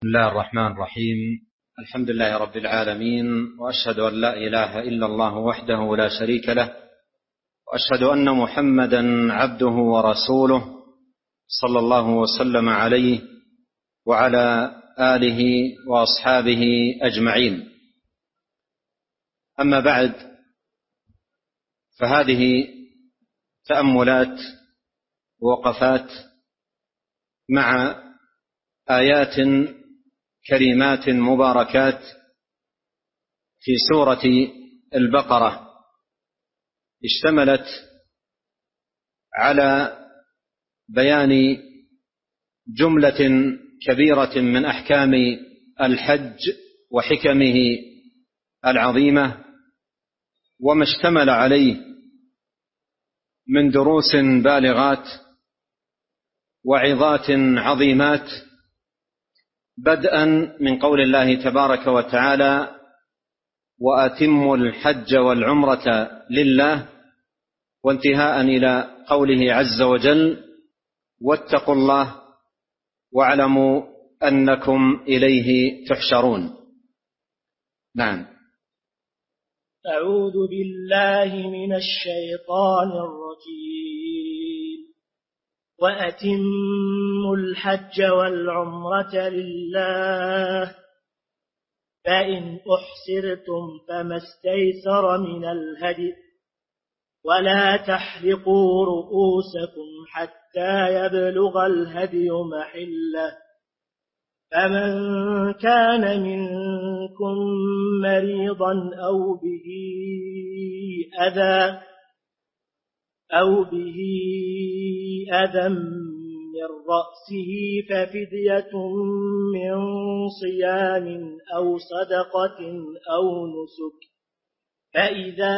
بسم الله الرحمن الرحيم. الحمد لله رب العالمين، وأشهد أن لا إله إلا الله وحده لا شريك له، وأشهد أن محمدا عبده ورسوله صلى الله وسلم عليه وعلى آله وأصحابه أجمعين. أما بعد، فهذه تأملات ووقفات مع آيات كريمات مباركات في سورة البقرة، اشتملت على بيان جملة كبيرة من أحكام الحج وحكمه العظيمة، وما اشتمل عليه من دروس بالغات وعظات عظيمات، بدءا من قول الله تبارك وتعالى: وأتموا الحج والعمرة لله، وانتهاء إلى قوله عز وجل: واتقوا الله واعلموا أنكم إليه تحشرون. نعم. أعوذ بالله من الشيطان الرجيم. وأتموا الحج والعمرة لله، فإن أحسرتم فما استيسر من الهدي، ولا تحلقوا رؤوسكم حتى يبلغ الهدي محله، فمن كان منكم مريضا أو به أذى من رأسه ففدية من صيام أو صدقة أو نسك، فإذا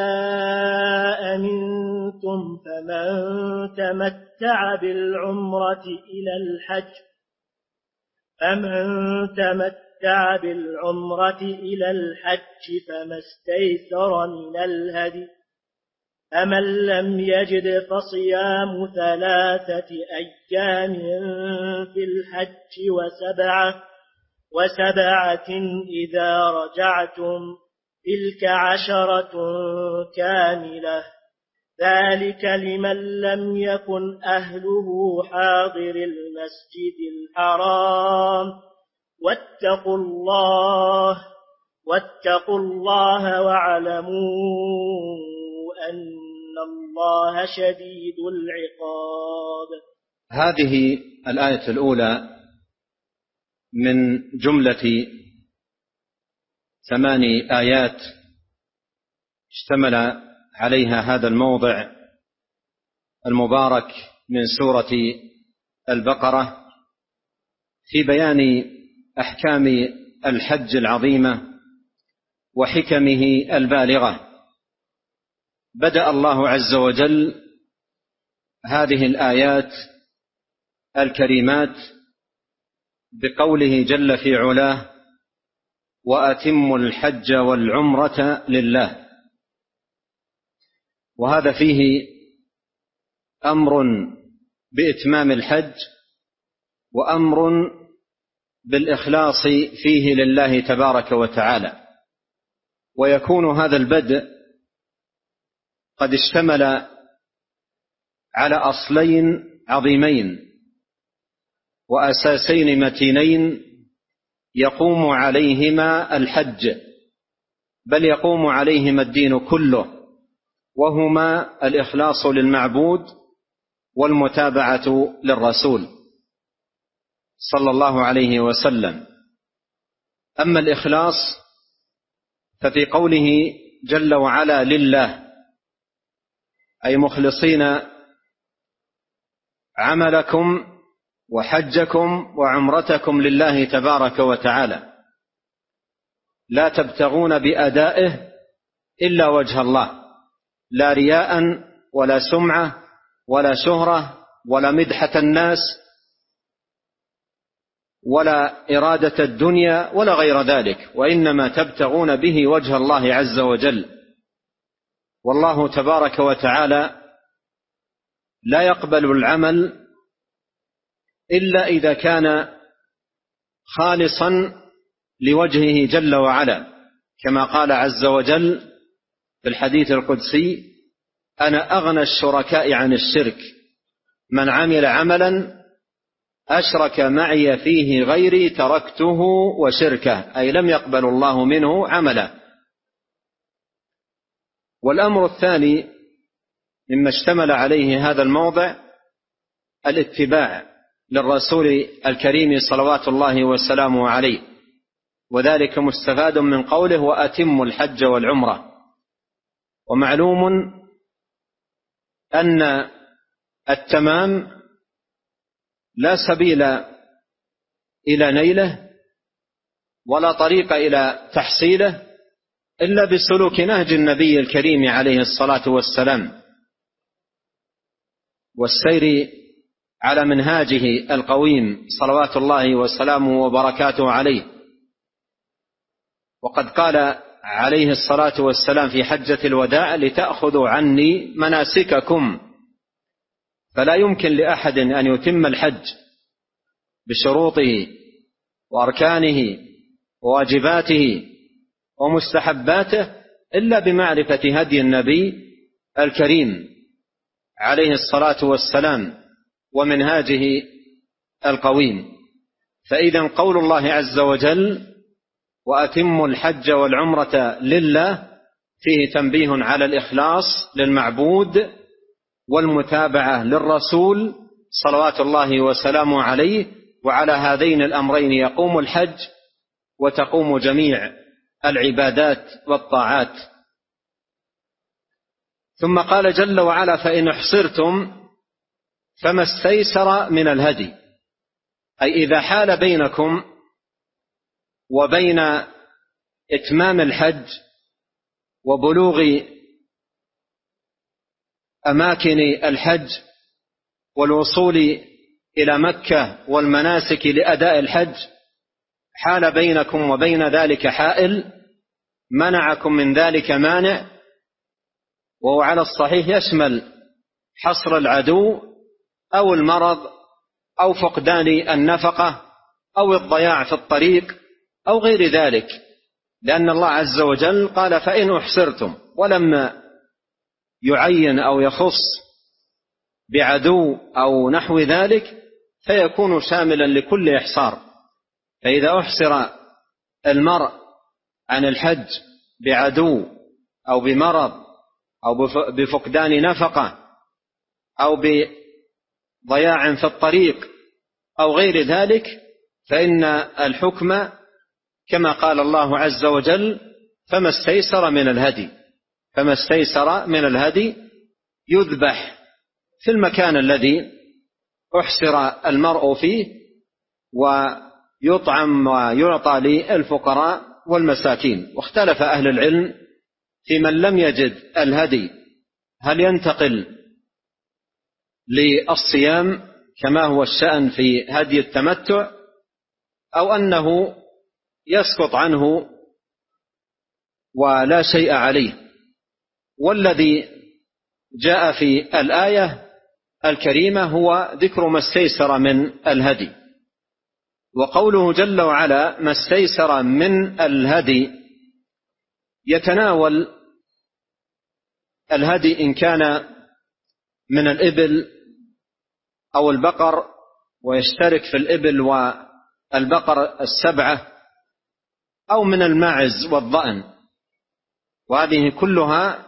أمنتم فمن تمتع بالعمرة إلى الحج فما استيسر من الهدي، فمن لم يجد فصيام 3 أيام في الحج وسبعة إذا رجعتم، تلك 10 كاملة، ذلك لمن لم يكن أهله حاضر المسجد الحرام، واتقوا الله واعلموا أن الله شديد العقاب. هذه الآية الأولى من جملة 8 آيات اشتمل عليها هذا الموضع المبارك من سورة البقرة في بيان أحكام الحج العظيمة وحكمه البالغة. بدأ الله عز وجل هذه الآيات الكريمات بقوله جل في علاه: وأتموا الحج والعمرة لله، وهذا فيه أمر بإتمام الحج وأمر بالإخلاص فيه لله تبارك وتعالى. ويكون هذا البدء قد اشتمل على أصلين عظيمين وأساسين متينين يقوم عليهما الحج، بل يقوم عليهما الدين كله، وهما الإخلاص للمعبود والمتابعة للرسول صلى الله عليه وسلم. أما الإخلاص ففي قوله جل وعلا لله، أي مخلصين عملكم وحجكم وعمرتكم لله تبارك وتعالى، لا تبتغون بأدائه إلا وجه الله، لا رياء ولا سمعة ولا شهرة ولا مدحة الناس ولا إرادة الدنيا ولا غير ذلك، وإنما تبتغون به وجه الله عز وجل. والله تبارك وتعالى لا يقبل العمل إلا إذا كان خالصا لوجهه جل وعلا، كما قال عز وجل في الحديث القدسي: أنا أغنى الشركاء عن الشرك، من عمل عملا أشرك معي فيه غيري تركته وشركه، أي لم يقبل الله منه عملا. والأمر الثاني مما اشتمل عليه هذا الموضع الاتباع للرسول الكريم صلوات الله وسلامه عليه، وذلك مستفاد من قوله: وأتموا الحج والعمرة. ومعلوم أن التمام لا سبيل إلى نيله ولا طريق إلى تحصيله إلا بسلوك نهج النبي الكريم عليه الصلاة والسلام، والسير على منهاجه القويم صلوات الله وسلامه وبركاته عليه. وقد قال عليه الصلاة والسلام في حجة الوداع: لتأخذوا عني مناسككم. فلا يمكن لأحد أن يتم الحج بشروطه وأركانه وواجباته ومستحباته إلا بمعرفة هدي النبي الكريم عليه الصلاة والسلام ومنهاجه القويم. فإذا قول الله عز وجل: وأتموا الحج والعمرة لله فيه تنبيه على الإخلاص للمعبود والمتابعة للرسول صلوات الله وسلامه عليه، وعلى هذين الأمرين يقوم الحج وتقوم جميع العبادات والطاعات. ثم قال جل وعلا: فإن احصرتم فما استيسر من الهدي، أي إذا حال بينكم وبين إتمام الحج وبلوغ أماكن الحج والوصول إلى مكة والمناسك لأداء الحج، حال بينكم وبين ذلك حائل منعكم من ذلك مانع، وهو على الصحيح يشمل حصر العدو أو المرض أو فقدان النفقة أو الضياع في الطريق أو غير ذلك، لأن الله عز وجل قال: فإن أحصرتم، ولم يعين أو يخص بعدو أو نحو ذلك، فيكون شاملا لكل إحصار. فإذا أحصر المرء عن الحج بعدو أو بمرض أو بفقدان نفقة أو بضياع في الطريق أو غير ذلك، فإن الحكم كما قال الله عز وجل: فما استيسر من الهدي. فما استيسر من الهدي يذبح في المكان الذي أحصر المرء فيه، ويطعم ويعطى للفقراء والمساكين. واختلف أهل العلم في من لم يجد الهدي، هل ينتقل للصيام كما هو الشأن في هدي التمتع، أو أنه يسقط عنه ولا شيء عليه. والذي جاء في الآية الكريمة هو ذكر ما استيسر من الهدي. وقوله جل وعلا: ما استيسر من الهدي، يتناول الهدي إن كان من الإبل أو البقر، ويشترك في الإبل والبقر 7، أو من الماعز والضأن، وهذه كلها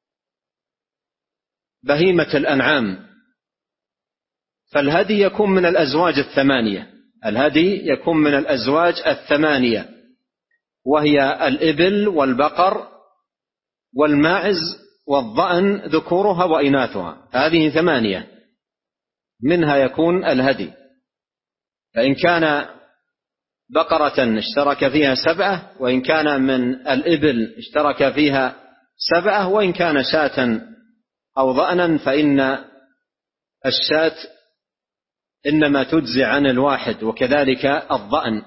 بهيمة الأنعام. فالهدي يكون من الأزواج 8، الهدي يكون من الأزواج 8، وهي الإبل والبقر والماعز والضأن ذكورها وإناثها، هذه 8 منها يكون الهدي. فإن كان بقرة اشترك فيها 7، وإن كان من الإبل اشترك فيها 7، وإن كان شاة أو ضأنا فإن الشاة إنما تجزي عن الواحد، وكذلك الضأن.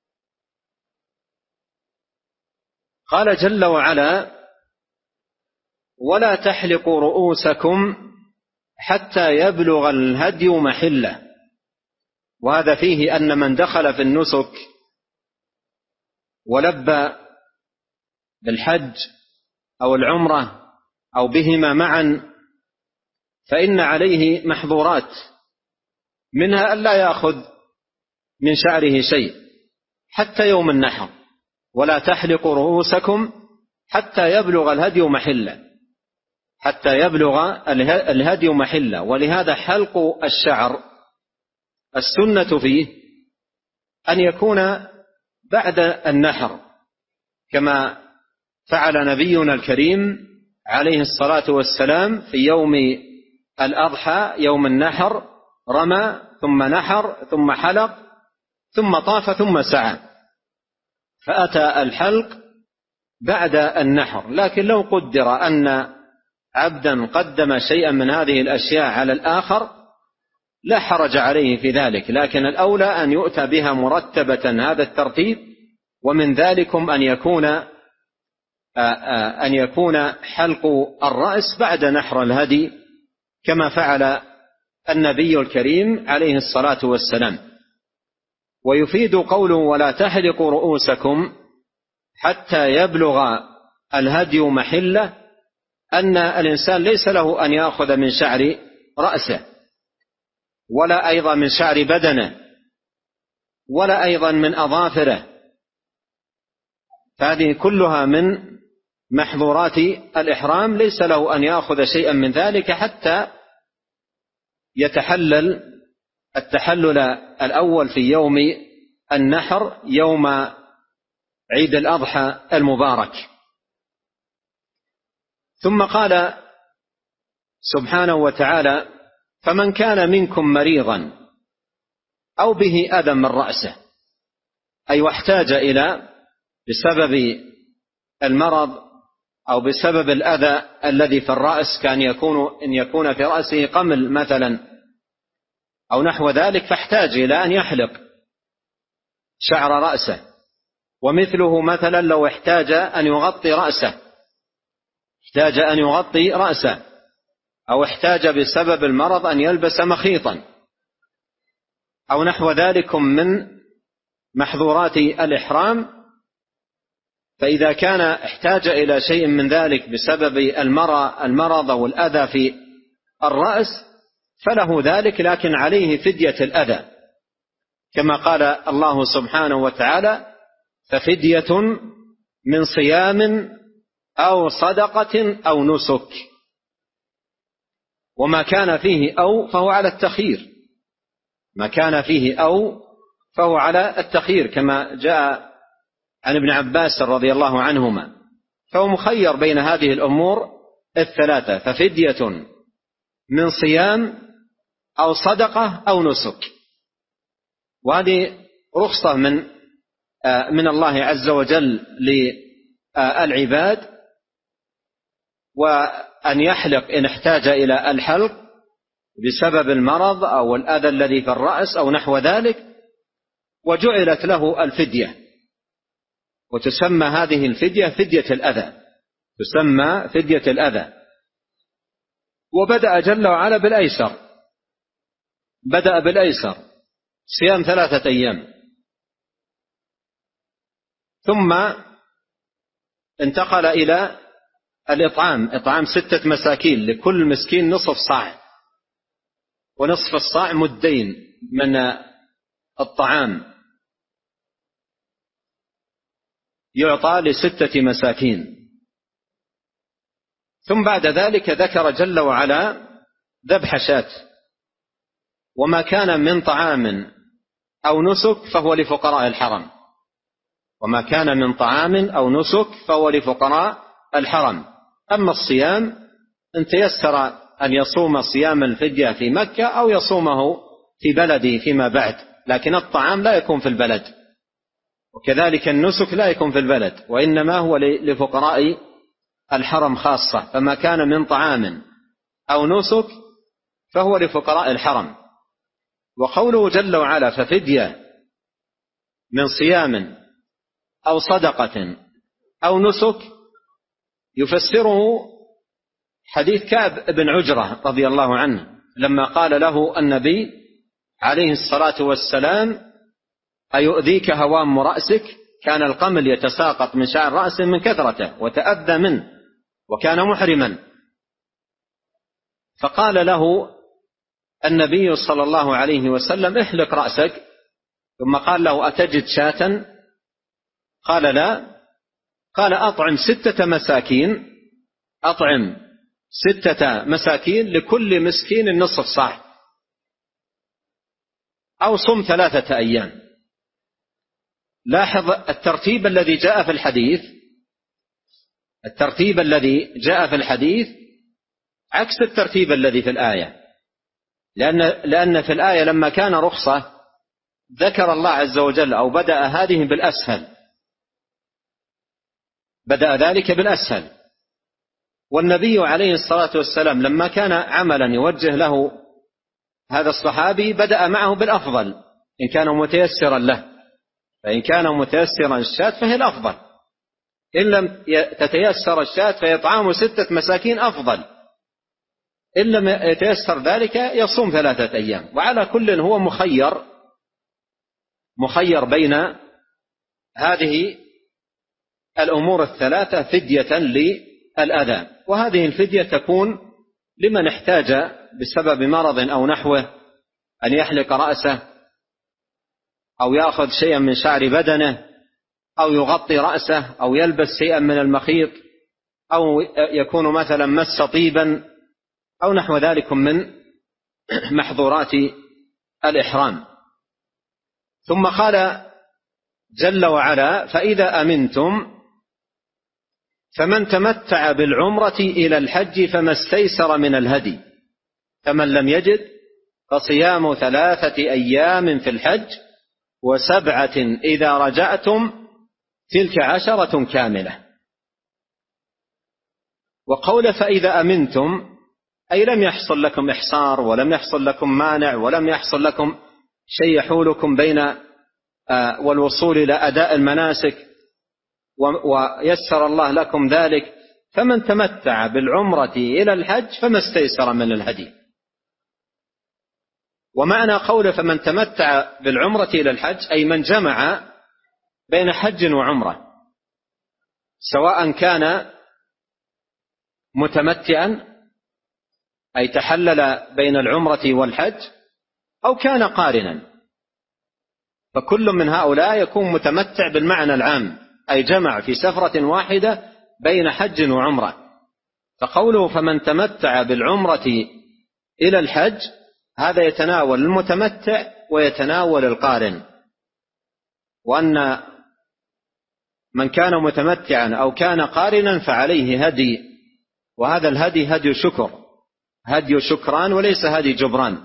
قال جل وعلا: ولا تحلقوا رؤوسكم حتى يبلغ الهدي محله. وهذا فيه أن من دخل في النسك ولبى بالحج أو العمرة أو بهما معا فإن عليه محظورات، منها ألا يأخذ من شعره شيء حتى يوم النحر، ولا تحلقوا رؤوسكم حتى يبلغ الهدي محله، حتى يبلغ الهدي محله. ولهذا حلق الشعر السنة فيه أن يكون بعد النحر، كما فعل نبينا الكريم عليه الصلاة والسلام في يوم الأضحى يوم النحر، رمى ثم نحر ثم حلق ثم طاف ثم سعى، فأتى الحلق بعد النحر. لكن لو قدر أن عبدا قدم شيئا من هذه الأشياء على الآخر لا حرج عليه في ذلك، لكن الأولى أن يؤتى بها مرتبة هذا الترتيب، ومن ذلكم أن يكون حلق الرأس بعد نحر الهدي كما فعل النبي الكريم عليه الصلاة والسلام. ويفيد قوله ولا تحلقوا رؤوسكم حتى يبلغ الهدي محله أن الإنسان ليس له أن يأخذ من شعر رأسه، ولا أيضا من شعر بدنه، ولا أيضا من أظافره، فهذه كلها من محظورات الإحرام، ليس له أن يأخذ شيئا من ذلك حتى يتحلل التحلل الأول في يوم النحر يوم عيد الأضحى المبارك. ثم قال سبحانه وتعالى فمن كان منكم مريضا أو به أذى من رأسه، أي واحتاج إلى بسبب المرض أو بسبب الأذى الذي في الرأس، كان إن يكون في رأسه قمل مثلا أو نحو ذلك، فاحتاج إلى أن يحلق شعر رأسه. ومثله مثلا لو احتاج أن يغطي رأسه، أو احتاج بسبب المرض أن يلبس مخيطا أو نحو ذلك من محظورات الإحرام، فإذا كان احتاج إلى شيء من ذلك بسبب المرض أو الأذى في الرأس فله ذلك، لكن عليه فدية الأذى، كما قال الله سبحانه وتعالى ففدية من صيام أو صدقة أو نسك. وما كان فيه أو فهو على التخيير، على التخيير كما جاء عن ابن عباس رضي الله عنهما، فهو مخير بين هذه الأمور الثلاثة، ففدية من صيام أو صدقة أو نسك. وهذه رخصة من الله عز وجل للعباد، وأن يحلق إن احتاج إلى الحلق بسبب المرض أو الأذى الذي في الرأس أو نحو ذلك، وجعلت له الفدية، وتسمى هذه الفدية فدية الأذى. وبدأ جل وعلا بالأيسر، صيام 3 أيام، ثم انتقل إلى إطعام 6 مساكين، لكل مسكين نصف صاع، ونصف الصاع مدين من الطعام يعطى ل6 مساكين. ثم بعد ذلك ذكر جل وعلا ذبح شاة، وما كان من طعام أو نسك فهو لفقراء الحرم. أما الصيام إن تيسر أن يصوم صيام الفدية في مكة أو يصومه في بلده فيما بعد، لكن الطعام لا يكون في البلد، وكذلك النسك لا يكون في البلد، وإنما هو لفقراء الحرم خاصة. فما كان من طعام أو نسك فهو لفقراء الحرم. وقوله جل وعلا ففدية من صيام أو صدقة أو نسك يفسره حديث كعب بن عجرة رضي الله عنه، لما قال له النبي عليه الصلاة والسلام: أيؤذيك هوام رأسك؟ كان القمل يتساقط من شعر رأسه من كثرته وتأذى منه وكان محرما. فقال له النبي صلى الله عليه وسلم: احلق رأسك. ثم قال له: أتجد شاة؟ قال: لا. قال: أطعم 6 مساكين، أطعم 6 مساكين، لكل مسكين نصف صاع، أو صم 3 أيام. لاحظ الترتيب الذي جاء في الحديث، الترتيب الذي جاء في الحديث عكس الترتيب الذي في الآية، لأن في الآية لما كان رخصة ذكر الله عز وجل أو بدأ هذه بالأسهل، بدأ ذلك بالأسهل. والنبي عليه الصلاة والسلام لما كان عملا يوجه له هذا الصحابي بدأ معه بالأفضل إن كان متيسرا له، فإن كان متيسرا الشاة فهي الأفضل، إن لم تتيسر الشاة فيطعام 6 مساكين أفضل، إن لم يتيسر ذلك يصوم 3 أيام. وعلى كل هو مخير بين هذه الأمور الثلاثة فدية للأذى، وهذه الفدية تكون لمن احتاج بسبب مرض أو نحوه أن يحلق رأسه أو يأخذ شيئا من شعر بدنه أو يغطي رأسه أو يلبس شيئا من المخيط أو يكون مثلا مس طيبا أو نحو ذلك من محظورات الإحرام. ثم قال جل وعلا: فإذا أمنتم فمن تمتع بالعمرة إلى الحج فما استيسر من الهدي، فمن لم يجد فصيام 3 أيام في الحج و7 إذا رجعتم تلك 10 كاملة. وقول فإذا أمنتم أي لم يحصل لكم إحصار ولم يحصل لكم مانع ولم يحصل لكم شيء يحولكم بين والوصول إلى أداء المناسك ويسر الله لكم ذلك، فمن تمتع بالعمرة إلى الحج فما استيسر من الهدي. ومعنى قول فمن تمتع بالعمرة إلى الحج أي من جمع بين حج وعمرة، سواء كان متمتعا أي تحلل بين العمرة والحج أو كان قارنا، فكل من هؤلاء يكون متمتع بالمعنى العام أي جمع في سفرة واحدة بين حج وعمرة. فقوله فمن تمتع بالعمرة إلى الحج هذا يتناول المتمتع ويتناول القارن، وأن من كان متمتعا أو كان قارنا فعليه هدي، وهذا الهدي هدي شكر، هدي شكران وليس هدي جبران،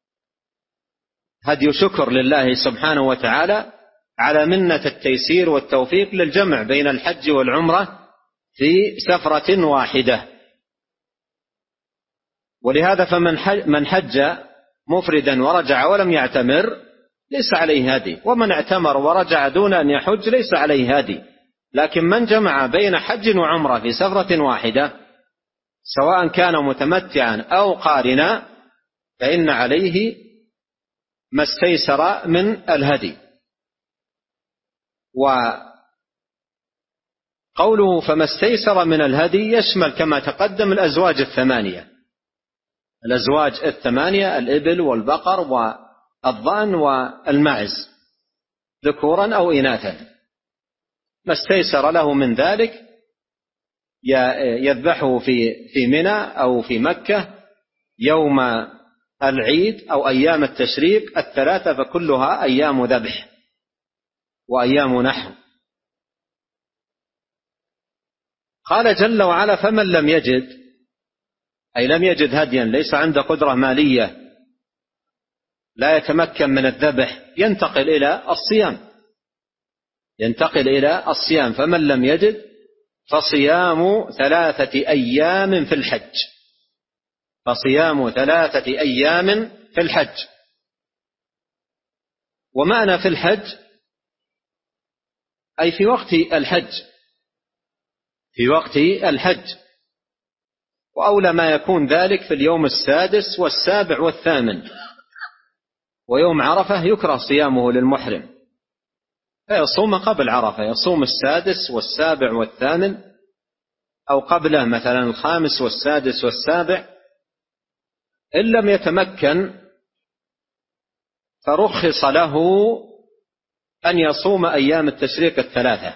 هدي شكر لله سبحانه وتعالى على منة التيسير والتوفيق للجمع بين الحج والعمرة في سفرة واحدة. ولهذا فمن حج مفردا ورجع ولم يعتمر ليس عليه هدي، ومن اعتمر ورجع دون أن يحج ليس عليه هدي. لكن من جمع بين حج وعمرة في سفرة واحدة سواء كان متمتعا أو قارنا فإن عليه ما استيسر من الهدي. وقوله فما استيسر من الهدي يشمل كما تقدم الأزواج الثمانية، الأزواج الثمانية: الإبل والبقر والضأن والماعز ذكورا أو إناثا، ما استيسر له من ذلك يذبحه في منى أو في مكة يوم العيد أو أيام التشريق 3 فكلها أيام ذبح وأيام نحر. قال جل وعلا: فمن لم يجد أي لم يجد هديا، ليس عنده قدرة مالية، لا يتمكن من الذبح، ينتقل إلى الصيام. فمن لم يجد فصيام 3 أيام في الحج، فصيام 3 أيام في الحج. ومعنى في الحج أي في وقت الحج، في وقت الحج، وأولى ما يكون ذلك في اليوم 6 و7 و8 ويوم عرفة يكره صيامه للمحرم، فيصوم قبل عرفة، يصوم 6 و7 و8، أو قبله مثلا 5 و6 و7. إن لم يتمكن فرخص له أن يصوم أيام التشريق 3.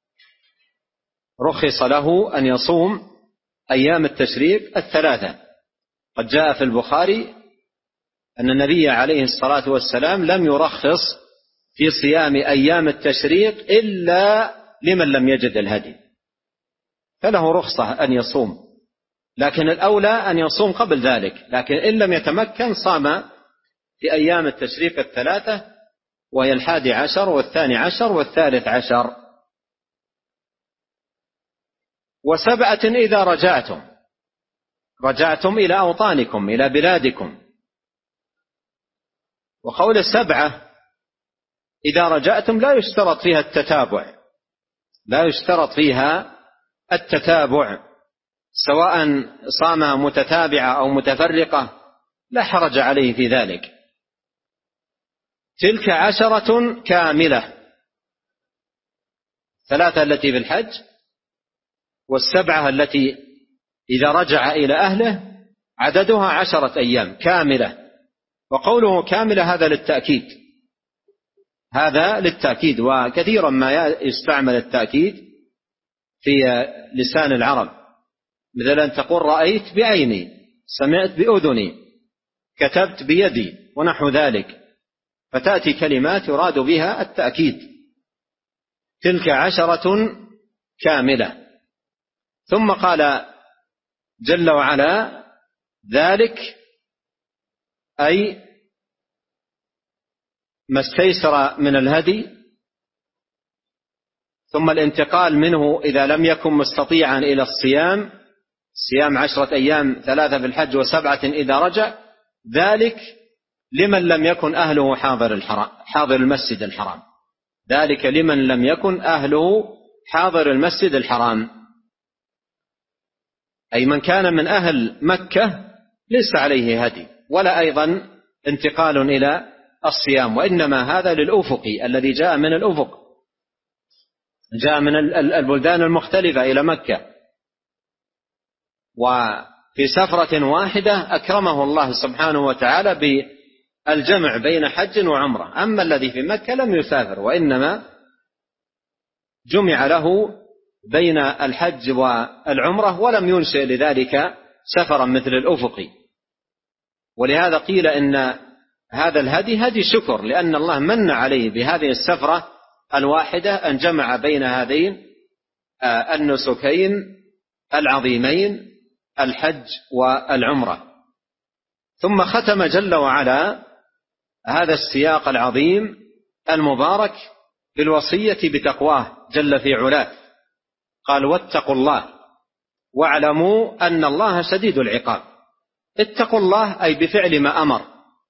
رخص له أن يصوم أيام التشريق 3. قد جاء في البخاري أن النبي عليه الصلاة والسلام لم يرخص في صيام أيام التشريق إلا لمن لم يجد الهدي، فله رخصة أن يصوم، لكن الأولى أن يصوم قبل ذلك. لكن إن لم يتمكن صام في أيام التشريق 3، وهي 11 و12 و13. 7 إذا رجعتم إلى أوطانكم، إلى بلادكم. وقول 7 إذا رجعتم لا يشترط فيها التتابع، لا يشترط فيها التتابع، سواء صام متتابعة أو متفرقة لا حرج عليه في ذلك. تلك 10 كاملة، 3 التي في الحج، و7 التي إذا رجع إلى أهله عددها 10 أيام كاملة. وقوله كاملة هذا للتأكيد، هذا للتأكيد، وكثيرا ما يستعمل التأكيد في لسان العرب، مثل أن تقول رأيت بعيني، سمعت بأذني، كتبت بيدي، ونحو ذلك، فتأتي كلمات يراد بها التأكيد. تلك 10 كاملة. ثم قال جل وعلا ذلك أي ما استيسر من الهدي، ثم الانتقال منه إذا لم يكن مستطيعا إلى الصيام، صيام 10 أيام، 3 في الحج و7 إذا رجع. ذلك لمن لم يكن أهله حاضر المسجد الحرام، ذلك لمن لم يكن أهله حاضر المسجد الحرام، أي من كان من أهل مكة ليس عليه هدي، ولا أيضا انتقال إلى الصيام، وإنما هذا للأفقي الذي جاء من الأفق، جاء من البلدان المختلفة إلى مكة، وفي سفرة واحدة أكرمه الله سبحانه وتعالى بالجمع بين حج وعمرة. أما الذي في مكة لم يسافر، وإنما جمع له بين الحج والعمرة، ولم ينشئ لذلك سفرا مثل الأفقي. ولهذا قيل إن هذا الهدي هدي شكر، لأن الله من عليه بهذه السفرة الواحدة أن جمع بين هذين النسكين العظيمين، الحج والعمرة. ثم ختم جل وعلا هذا السياق العظيم المبارك بالوصية بتقواه جل في علاه، قال واتقوا الله واعلموا أن الله شديد العقاب. اتقوا الله أي بفعل ما أمر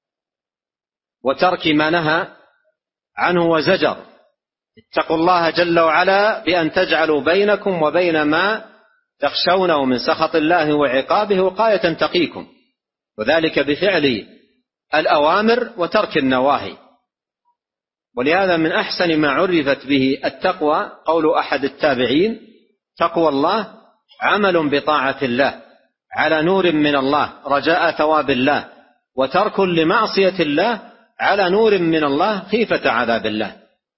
وترك ما نهى عنه وزجر. اتقوا الله جل وعلا بأن تجعلوا بينكم وبين ما تخشونه من سخط الله وعقابه وقاية تقيكم، وذلك بفعل الأوامر وترك النواهي. ولهذا من أحسن ما عرفت به التقوى قول أحد التابعين: تقوى الله عمل بطاعة الله على نور من الله رجاء ثواب الله، وترك لمعصية الله على نور من الله خيفة عذاب الله.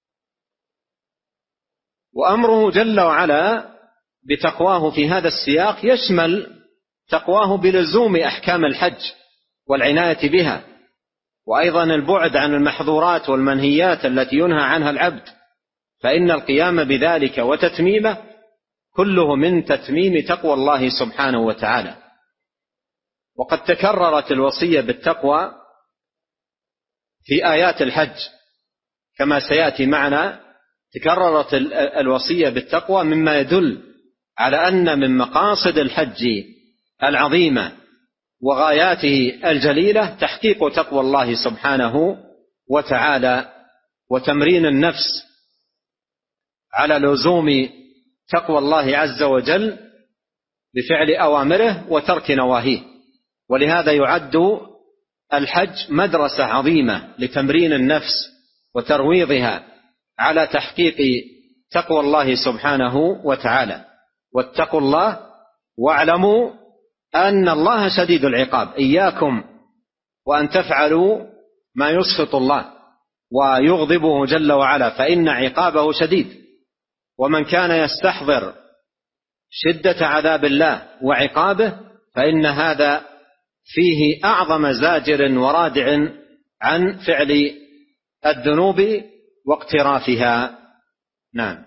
وأمره جل وعلا بتقواه في هذا السياق يشمل تقواه بلزوم أحكام الحج والعناية بها، وأيضا البعد عن المحظورات والمنهيات التي ينهى عنها العبد، فإن القيام بذلك وتتميمه كله من تتميم تقوى الله سبحانه وتعالى. وقد تكررت الوصية بالتقوى في آيات الحج كما سيأتي معنا. تكررت الوصية بالتقوى مما يدل على أن من مقاصد الحج العظيمة وغاياته الجليلة تحقيق تقوى الله سبحانه وتعالى، وتمرين النفس على لزوم تقوى الله عز وجل بفعل أوامره وترك نواهيه. ولهذا يعد الحج مدرسة عظيمة لتمرين النفس وترويضها على تحقيق تقوى الله سبحانه وتعالى. واتقوا الله واعلموا أن الله شديد العقاب. إياكم وأن تفعلوا ما يسخط الله ويغضبه جل وعلا، فإن عقابه شديد. ومن كان يستحضر شدة عذاب الله وعقابه فإن هذا فيه أعظم زاجر ورادع عن فعل الذنوب واقترافها. نعم.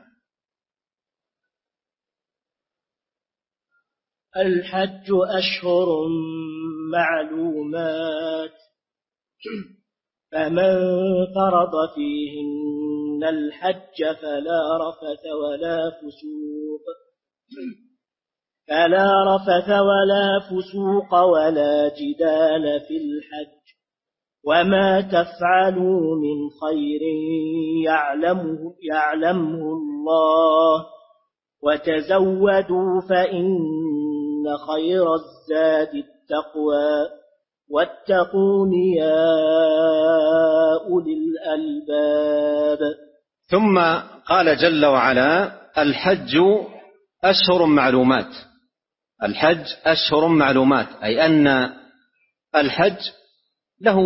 الحج أشهر معلومات، فمن فرض فيهن الحج فلا رفث ولا فسوق ولا جدال في الحج، وما تفعلوا من خير يعلمه الله، وتزودوا فإن خير الزاد التقوى، واتقون يا أولي الألباب. ثم قال جل وعلا: الحج أشهر معلومات. الحج أشهر معلومات، أي أن الحج له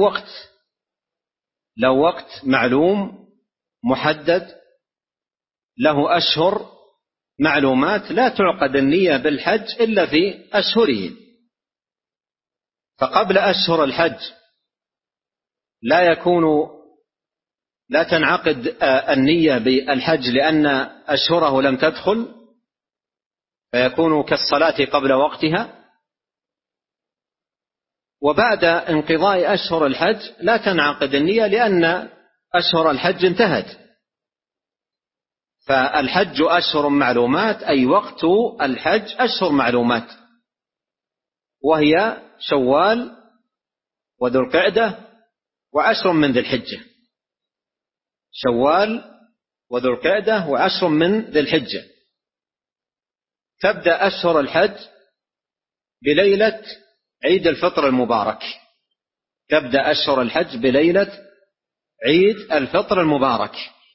وقت معلوم محدد، له أشهر معلومات، لا تعقد النية بالحج إلا في أشهره. فقبل أشهر الحج لا تنعقد النية بالحج لأن أشهره لم تدخل، فيكون كالصلاة قبل وقتها. وبعد انقضاء أشهر الحج لا تنعقد النية لأن أشهر الحج انتهت. فالحج أشهر معلومات، أي وقت الحج أشهر معلومات، وهي شوال وذو القعدة وعشر من ذي الحجة. شوال وذو القعدة وعشر من ذي الحجة. تبدأ أشهر الحج بليلة عيد الفطر المبارك. تبدأ أشهر الحج بليلة عيد الفطر المبارك.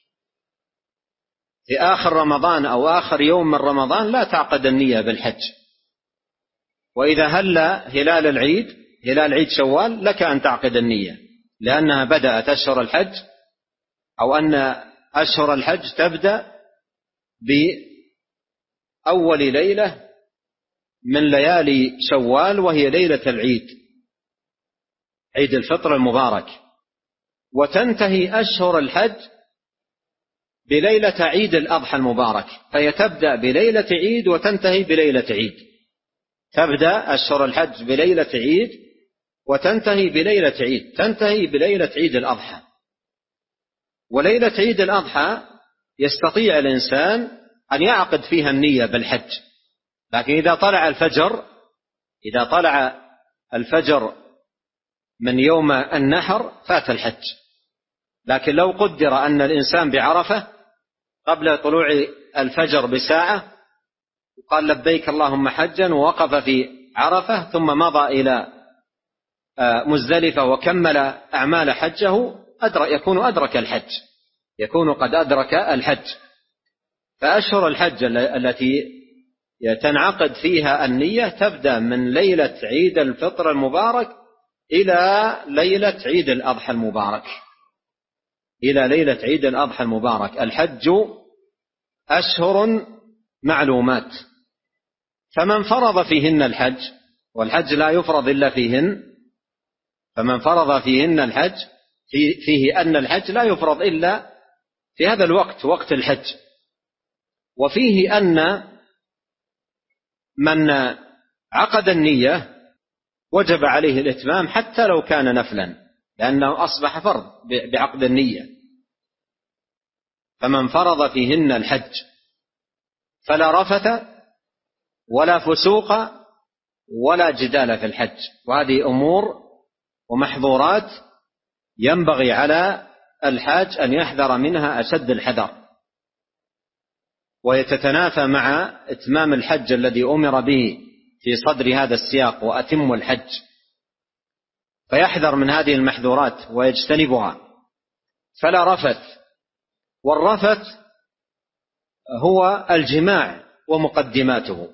في آخر رمضان أو آخر يوم من رمضان لا تعقد النية بالحج. وإذا هل هلال عيد شوال لك أن تعقد النية، لأنها بدأت أشهر الحج، أو أن أشهر الحج تبدأ بأول ليلة من ليالي شوال، وهي ليلة العيد، عيد الفطر المبارك. وتنتهي أشهر الحج بليلة عيد الأضحى المبارك، فهي تبدأ بليلة عيد وتنتهي بليلة عيد. تبدأ أشهر الحج بليلة عيد وتنتهي بليلة عيد، تنتهي بليلة عيد الأضحى. وليلة عيد الأضحى يستطيع الإنسان أن يعقد فيها النية بالحج، لكن إذا طلع الفجر من يوم النحر فات الحج. لكن لو قدر أن الإنسان بعرفة قبل طلوع الفجر بساعة وقال لبيك اللهم حجا، ووقف في عرفة ثم مضى إلى مزدلفة وكمل أعمال حجه، يكون أدرك الحج، يكون قد أدرك الحج. فأشهر الحج التي تنعقد فيها النية تبدأ من ليلة عيد الفطر المبارك إلى ليلة عيد الأضحى المبارك، إلى ليلة عيد الأضحى المبارك. الحج أشهر معلومات، فمن فرض فيهن الحج، والحج لا يفرض إلا فيهن، فمن فرض فيهن الحج فيه أن الحج لا يفرض إلا في هذا الوقت، وقت الحج. وفيه أن من عقد النية وجب عليه الإتمام حتى لو كان نفلا، لأنه أصبح فرض بعقد النية. فمن فرض فيهن الحج فلا رفث ولا فسوق ولا جدال في الحج. وهذه أمور ومحظورات ينبغي على الحاج أن يحذر منها أشد الحذر، ويتتنافى مع إتمام الحج الذي أمر به في صدر هذا السياق: وأتم الحج. فيحذر من هذه المحذورات ويجتنبها. فلا رفث. والرفث هو الجماع ومقدماته.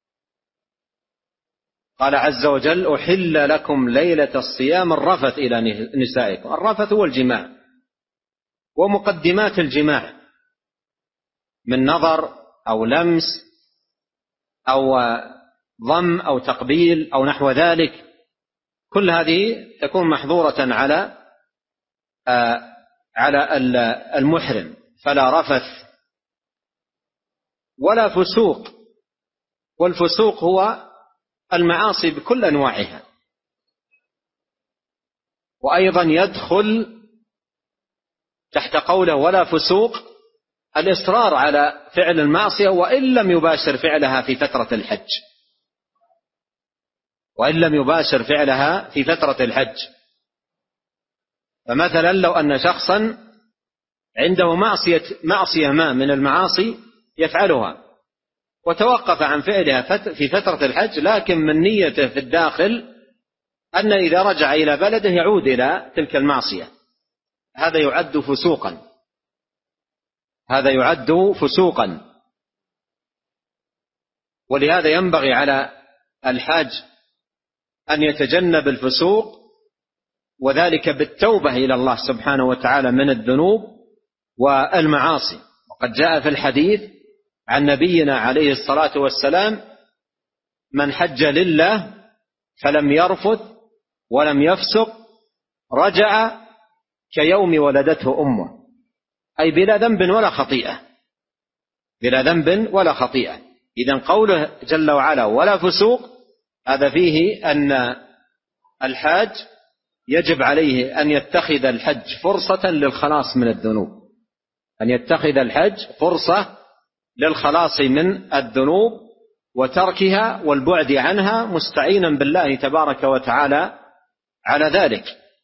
قال عز وجل: أحل لكم ليلة الصيام الرفث إلى نسائكم. الرفث هو الجماع ومقدمات الجماع من نظر أو لمس أو ضم أو تقبيل أو نحو ذلك، كل هذه تكون محظورة على المحرم. فلا رفث ولا فسوق. والفسوق هو المعاصي بكل أنواعها. وأيضا يدخل تحت قوله ولا فسوق الإصرار على فعل المعصية وإن لم يباشر فعلها في فترة الحج. وإن لم يباشر فعلها في فترة الحج. فمثلا لو أن شخصا عنده معصية ما من المعاصي يفعلها وتوقف عن فعلها في فترة الحج، لكن من نيته في الداخل أن إذا رجع إلى بلده يعود إلى تلك المعصية، هذا يعد فسوقا. هذا يعد فسوقا. ولهذا ينبغي على الحاج أن يتجنب الفسوق، وذلك بالتوبة إلى الله سبحانه وتعالى من الذنوب والمعاصي. وقد جاء في الحديث عن نبينا عليه الصلاة والسلام: من حج لله فلم يرفث ولم يفسق رجع كيوم ولدته أمه، أي بلا ذنب ولا خطيئة. بلا ذنب ولا خطيئة. إذن قوله جل وعلا ولا فسوق، هذا فيه أن الحاج يجب عليه أن يتخذ الحج فرصة للخلاص من الذنوب، أن يتخذ الحج فرصة للخلاص من الذنوب وتركها والبعد عنها، مستعينا بالله تبارك وتعالى على ذلك.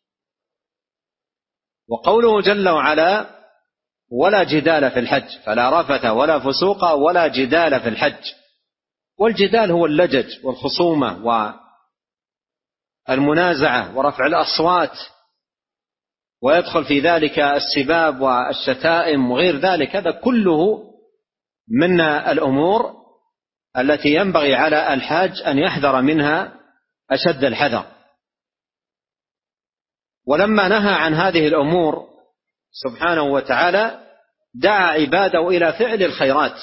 وقوله جل وعلا ولا جدال في الحج، فلا رفث ولا فسوق ولا جدال في الحج. والجدال هو اللجج والخصومة والمنازعة ورفع الأصوات، ويدخل في ذلك السباب والشتائم وغير ذلك. هذا كله من الأمور التي ينبغي على الحاج أن يحذر منها أشد الحذر. ولما نهى عن هذه الأمور سبحانه وتعالى دعا عباده إلى فعل الخيرات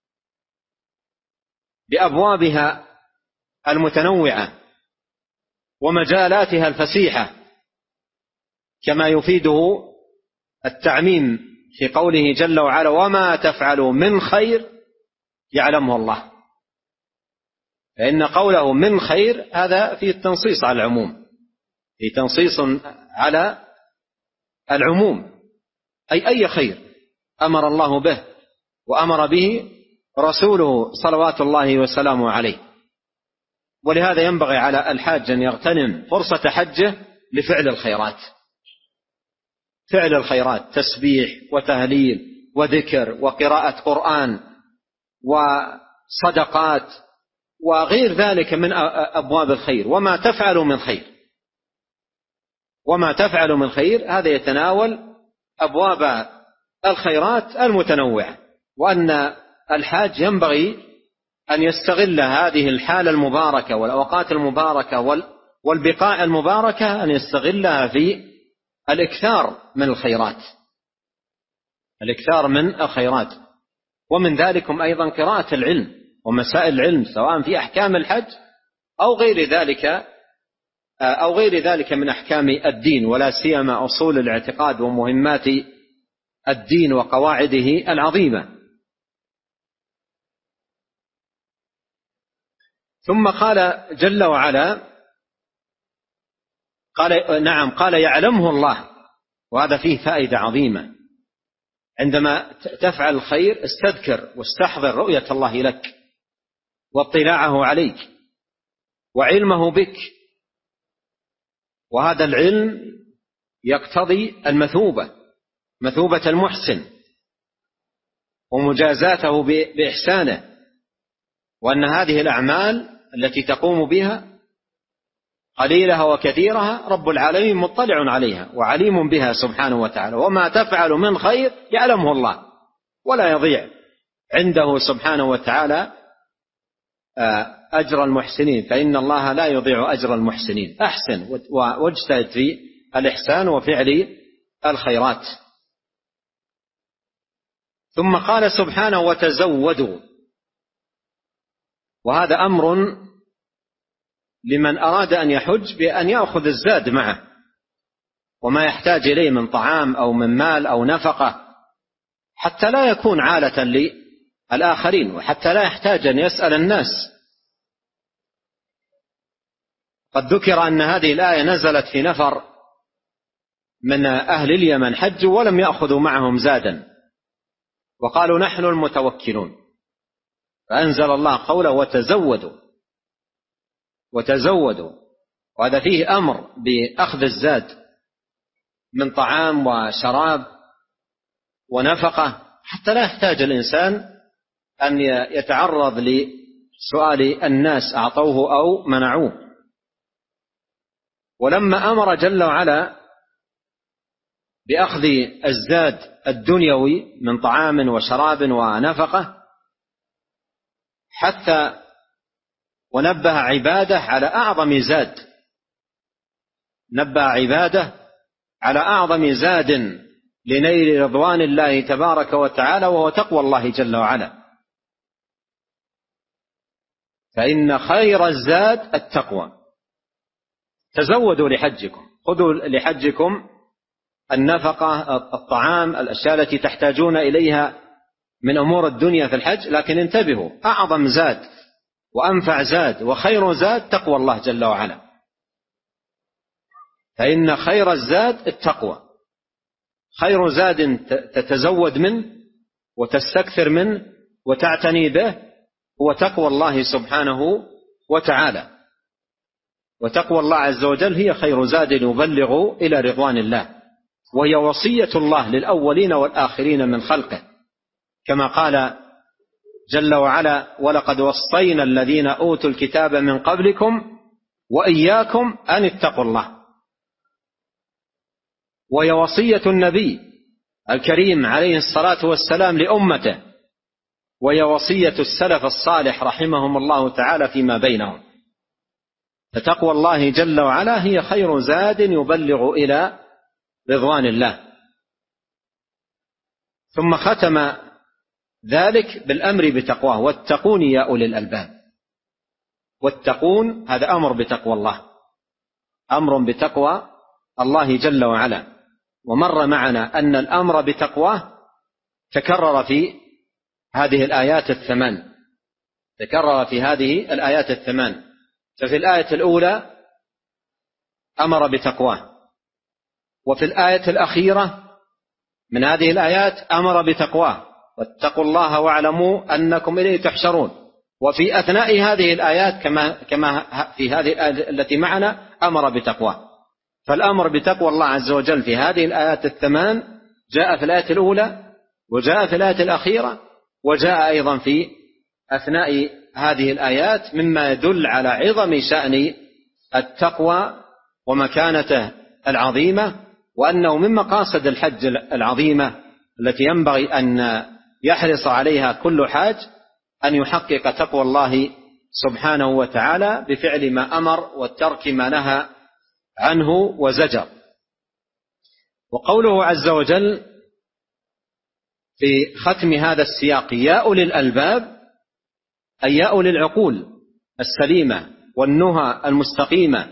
بأبوابها المتنوعة ومجالاتها الفسيحة، كما يفيده التعميم في قوله جل وعلا وما تفعلوا من خير يعلمه الله. فإن قوله من خير هذا فيه التنصيص على العموم، فيه تنصيص على العموم، أي خير أمر الله به وأمر به رسوله صلوات الله وسلامه عليه. ولهذا ينبغي على الحاج أن يغتنم فرصة حجه لفعل الخيرات. فعل الخيرات تسبيح وتهليل وذكر وقراءة قرآن وصدقات وغير ذلك من أبواب الخير. وما تفعلوا من خير، وما تفعلوا من خير هذا يتناول أبواب الخيرات المتنوعة. وأن الحاج ينبغي أن يستغل هذه الحالة المباركة والأوقات المباركة والبقاع المباركة، أن يستغلها في الإكثار من الخيرات، الإكثار من الخيرات. ومن ذلكم أيضا قراءة العلم ومسائل العلم، سواء في أحكام الحج أو غير ذلك من أحكام الدين، ولا سيما أصول الاعتقاد ومهمات الدين وقواعده العظيمة. ثم قال جل وعلا قال يعلمه الله. وهذا فيه فائدة عظيمة. عندما تفعل الخير استذكر واستحضر رؤية الله لك واطلاعه عليك وعلمه بك. وهذا العلم يقتضي المثوبة، مثوبة المحسن ومجازاته بإحسانه، وأن هذه الأعمال التي تقوم بها قليلها وكثيرها رب العالمين مطلع عليها وعليم بها سبحانه وتعالى، وما تفعل من خير يعلمه الله ولا يضيع عنده سبحانه وتعالى أجر المحسنين، فإن الله لا يضيع أجر المحسنين. أحسن واجتهد في الإحسان وفعل الخيرات. ثم قال سبحانه وتزودوا، وهذا أمر لمن أراد أن يحج بأن يأخذ الزاد معه وما يحتاج إليه من طعام أو من مال أو نفقة، حتى لا يكون عالة للآخرين وحتى لا يحتاج أن يسأل الناس. قد ذكر أن هذه الآية نزلت في نفر من أهل اليمن حجوا ولم يأخذوا معهم زادا وقالوا نحن المتوكلون، فأنزل الله قوله وتزودوا، وهذا فيه أمر بأخذ الزاد من طعام وشراب ونفقة حتى لا يحتاج الإنسان أن يتعرض لسؤال الناس أعطوه أو منعوه. ولما أمر جل وعلا بأخذ الزاد الدنيوي من طعام وشراب ونفقة حتى ونبه عباده على أعظم زاد، نبه عباده على أعظم زاد لنيل رضوان الله تبارك وتعالى، وهو تقوى الله جل وعلا. فإن خير الزاد التقوى. تزودوا لحجكم، خذوا لحجكم النفقة، الطعام، الأشياء التي تحتاجون إليها من أمور الدنيا في الحج، لكن انتبهوا، أعظم زاد وأنفع زاد وخير زاد تقوى الله جل وعلا. فإن خير الزاد التقوى، خير زاد تتزود منه وتستكثر منه وتعتني به هو تقوى الله سبحانه وتعالى. وتقوى الله عز وجل هي خير زاد يبلغ إلى رضوان الله، وهي وصية الله للأولين والآخرين من خلقه، كما قال جل وعلا ولقد وصينا الذين أوتوا الكتاب من قبلكم وإياكم أن اتقوا الله. وهي وصية النبي الكريم عليه الصلاة والسلام لأمته، وهي وصية السلف الصالح رحمهم الله تعالى فيما بينهم. فتقوى الله جل وعلا هي خير زاد يبلغ إلى رضوان الله. ثم ختم ذلك بالأمر بتقواه، واتقون يا أولي الألباب. واتقون هذا أمر بتقوى الله، أمر بتقوى الله جل وعلا. ومر معنا أن الأمر بتقواه تكرر في هذه الآيات الثمان، تكرر في هذه الآيات الثمان. ففي الآية الأولى أمر بتقواه، وفي الآية الأخيرة من هذه الآيات أمر بتقواه واتقوا الله واعلموا أنكم إليه تحشرون. وفي أثناء هذه الآيات كما في هذه الآية التي معنا أمر بتقواه. فالأمر بتقوى الله عز وجل في هذه الآيات الثمان جاء في الآية الأولى وجاء في الآية الأخيرة وجاء أيضا في أثناء هذه الآيات، مما يدل على عظم شأن التقوى ومكانته العظيمة، وأنه من مقاصد الحج العظيمة التي ينبغي أن يحرص عليها كل حاج أن يحقق تقوى الله سبحانه وتعالى بفعل ما أمر والترك ما نهى عنه وزجر. وقوله عز وجل في ختم هذا السياق يا أولي الألباب، أي يا أولي العقول السليمة والنهى المستقيمة،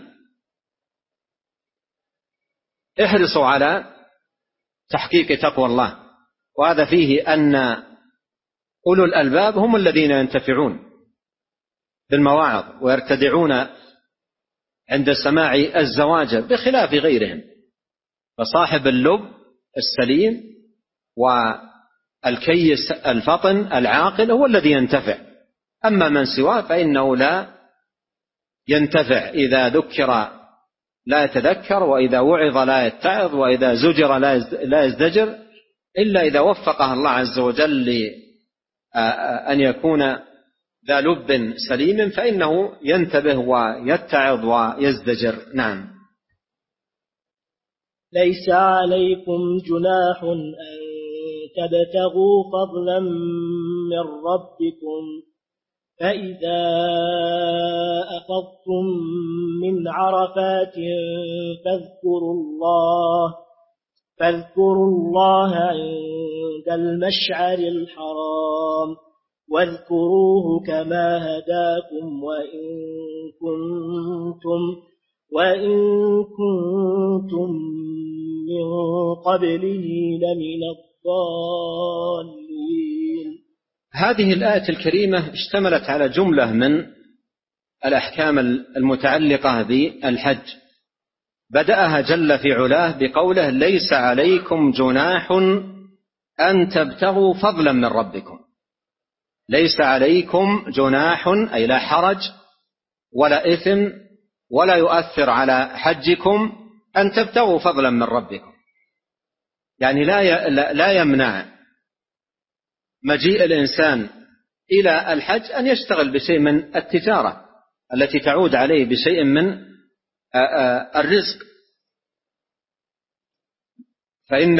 احرصوا على تحقيق تقوى الله. وهذا فيه أن أولو الألباب هم الذين ينتفعون بالمواعظ ويرتدعون عند سماع الزواجر بخلاف غيرهم. فصاحب اللب السليم والكيس الفطن العاقل هو الذي ينتفع، أما من سواه فإنه لا ينتفع. إذا ذكر لا يتذكر، وإذا وعظ لا يتعظ، وإذا زجر لا يزدجر، إلا إذا وفقه الله عز وجل أن يكون ذا لب سليم فإنه ينتبه ويتعظ ويزدجر. نعم. ليس عليكم جناح أن تبتغوا فضلا من ربكم فإذا أفضتم من عرفات فاذكروا الله عند المشعر الحرام واذكروه كما هداكم وإن كنتم من قبله لمن الضالين. هذه الآية الكريمة اشتملت على جملة من الأحكام المتعلقة بالحج، بدأها جل في علاه بقوله ليس عليكم جناح أن تبتغوا فضلا من ربكم. ليس عليكم جناح أي لا حرج ولا إثم ولا يؤثر على حجكم أن تبتغوا فضلا من ربكم، يعني لا يمنع مجيء الإنسان إلى الحج أن يشتغل بشيء من التجارة التي تعود عليه بشيء من الرزق، فإن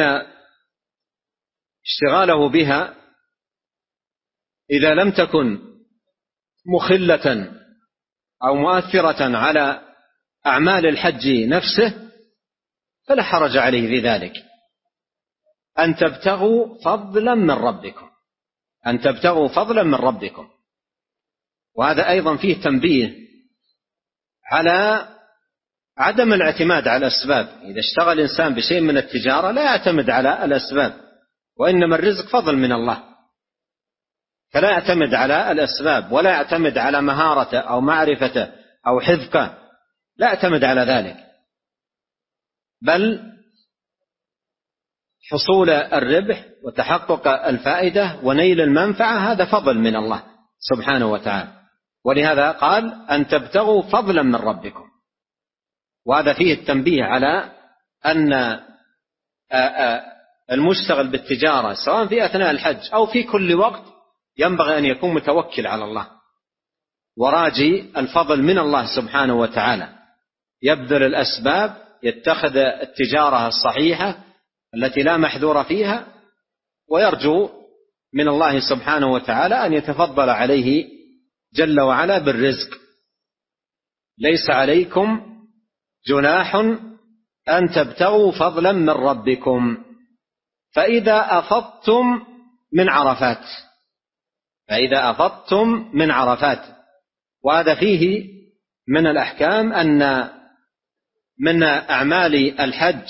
اشتغاله بها إذا لم تكن مخلة أو مؤثرة على أعمال الحج نفسه فلا حرج عليه في ذلك. أن تبتغوا فضلا من ربكم، أن تبتغوا فضلا من ربكم. وهذا أيضا فيه تنبيه على عدم الاعتماد على الأسباب. إذا اشتغل الإنسان بشيء من التجارة لا يعتمد على الأسباب، وإنما الرزق فضل من الله، فلا يعتمد على الأسباب ولا يعتمد على مهارته أو معرفته أو حذقه، لا يعتمد على ذلك، بل حصول الربح وتحقق الفائدة ونيل المنفعة هذا فضل من الله سبحانه وتعالى. ولهذا قال أن تبتغوا فضلا من ربكم. وهذا فيه التنبيه على أن المشتغل بالتجارة سواء في أثناء الحج أو في كل وقت ينبغي أن يكون متوكل على الله وراجي الفضل من الله سبحانه وتعالى، يبذل الأسباب، يتخذ التجارة الصحيحة التي لا محذور فيها، ويرجو من الله سبحانه وتعالى أن يتفضل عليه جل وعلا بالرزق. ليس عليكم جناح أن تبتغوا فضلا من ربكم فإذا أفضتم من عرفات. فإذا أفضتم من عرفات. وهذا فيه من الأحكام أن من أعمال الحج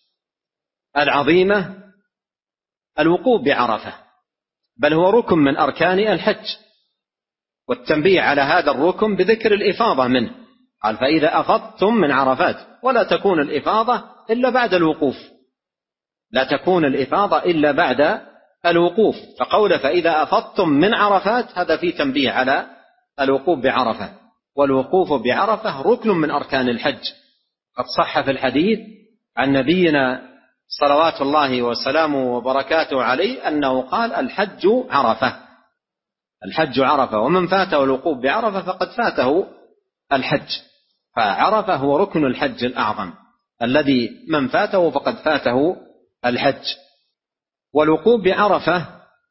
العظيمة الوقوف بعرفة، بل هو ركن من أركان الحج، والتنبيه على هذا الركن بذكر الإفاضة منه. قال فإذا أفضتم من عرفات، ولا تكون الإفاضة إلا بعد الوقوف، لا تكون الإفاضة إلا بعد الوقوف. فقول فإذا أفضتم من عرفات هذا فيه تنبيه على الوقوف بعرفة، والوقوف بعرفة ركن من أركان الحج. قد صح في الحديث عن نبينا صلوات الله وسلامه وبركاته عليه أنه قال الحج عرفة. الحج عرفة، ومن فاته الوقوف بعرفة فقد فاته الحج. فعرفة هو ركن الحج الأعظم الذي من فاته فقد فاته الحج. والوقوف بعرفة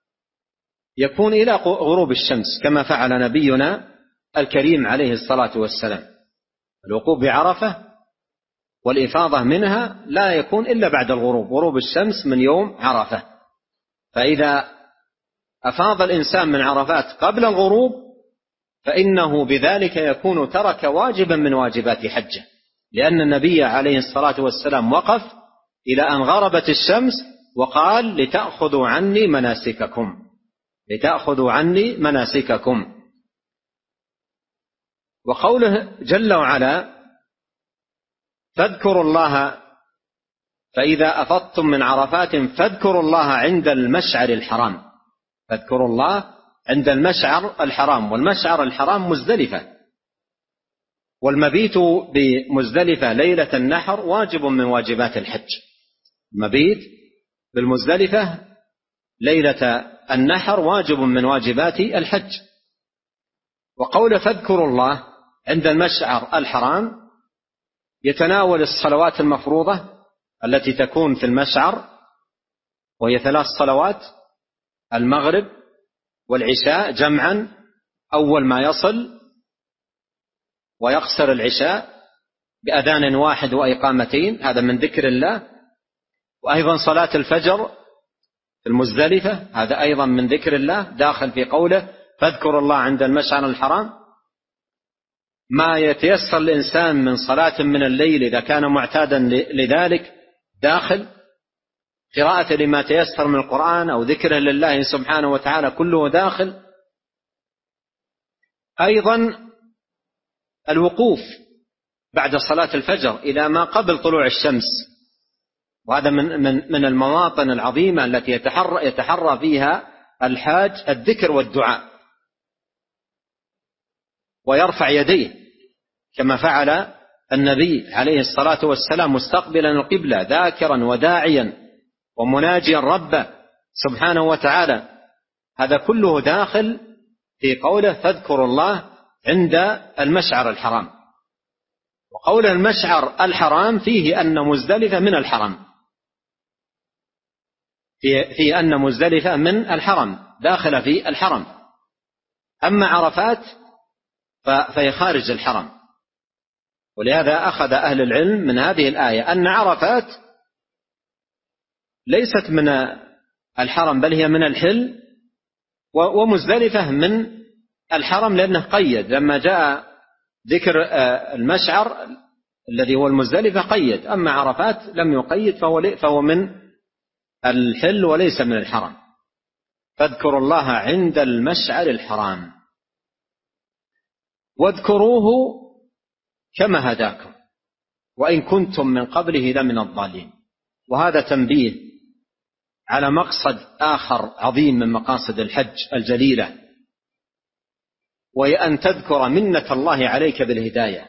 يكون إلى غروب الشمس كما فعل نبينا الكريم عليه الصلاة والسلام. الوقوف بعرفة والإفاضة منها لا يكون إلا بعد الغروب، غروب الشمس من يوم عرفة. فإذا أفاض الإنسان من عرفات قبل الغروب فإنه بذلك يكون ترك واجبا من واجبات حجه، لأن النبي عليه الصلاة والسلام وقف إلى أن غربت الشمس وقال لتأخذوا عني مناسككم، لتأخذوا عني مناسككم. وقوله جل وعلا فاذكروا الله فإذا أفضتم من عرفات فاذكروا الله عند المشعر الحرام. فاذكروا الله عند المشعر الحرام، والمشعر الحرام مزدلفة، والمبيت بمزدلفة ليلة النحر واجب من واجبات الحج. المبيت بالمزدلفة ليلة النحر واجب من واجبات الحج. وقول فاذكروا الله عند المشعر الحرام يتناول الصلوات المفروضة التي تكون في المشعر، وهي 3 صلوات: المغرب والعشاء جمعا أول ما يصل، ويقصر العشاء بأذان واحد وإقامتين، هذا من ذكر الله. وأيضا صلاة الفجر في المزدلفة، هذا أيضا من ذكر الله، داخل في قوله فاذكروا الله عند المشعر الحرام. ما يتيسر الإنسان من صلاة من الليل إذا كان معتادا لذلك داخل، قراءة لما تيسر من القرآن أو ذكره لله سبحانه وتعالى كله داخل. أيضا الوقوف بعد صلاة الفجر إلى ما قبل طلوع الشمس، وهذا من المواطن العظيمة التي يتحرى فيها الحاج الذكر والدعاء، ويرفع يديه كما فعل النبي عليه الصلاة والسلام مستقبلا القبلة ذاكرا وداعيا ومناجيا ربه سبحانه وتعالى. هذا كله داخل في قوله فاذكروا الله عند المشعر الحرام. وقول المشعر الحرام فيه أن مزدلفة من الحرم، في أن مزدلفة من الحرم داخل في الحرم. أما عرفات فهي خارج الحرم. ولهذا أخذ أهل العلم من هذه الآية أن عرفات ليست من الحرم بل هي من الحل، ومزدلفة من الحرم، لأنه قيد لما جاء ذكر المشعر الذي هو المزدلفة قيد، أما عرفات لم يقيد فهو من الحل وليس من الحرم. فاذكروا الله عند المشعر الحرام واذكروه كما هداكم وإن كنتم من قبله لمن الضالين. وهذا تنبيه على مقصد آخر عظيم من مقاصد الحج الجليلة، وهي أن تذكر منة الله عليك بالهداية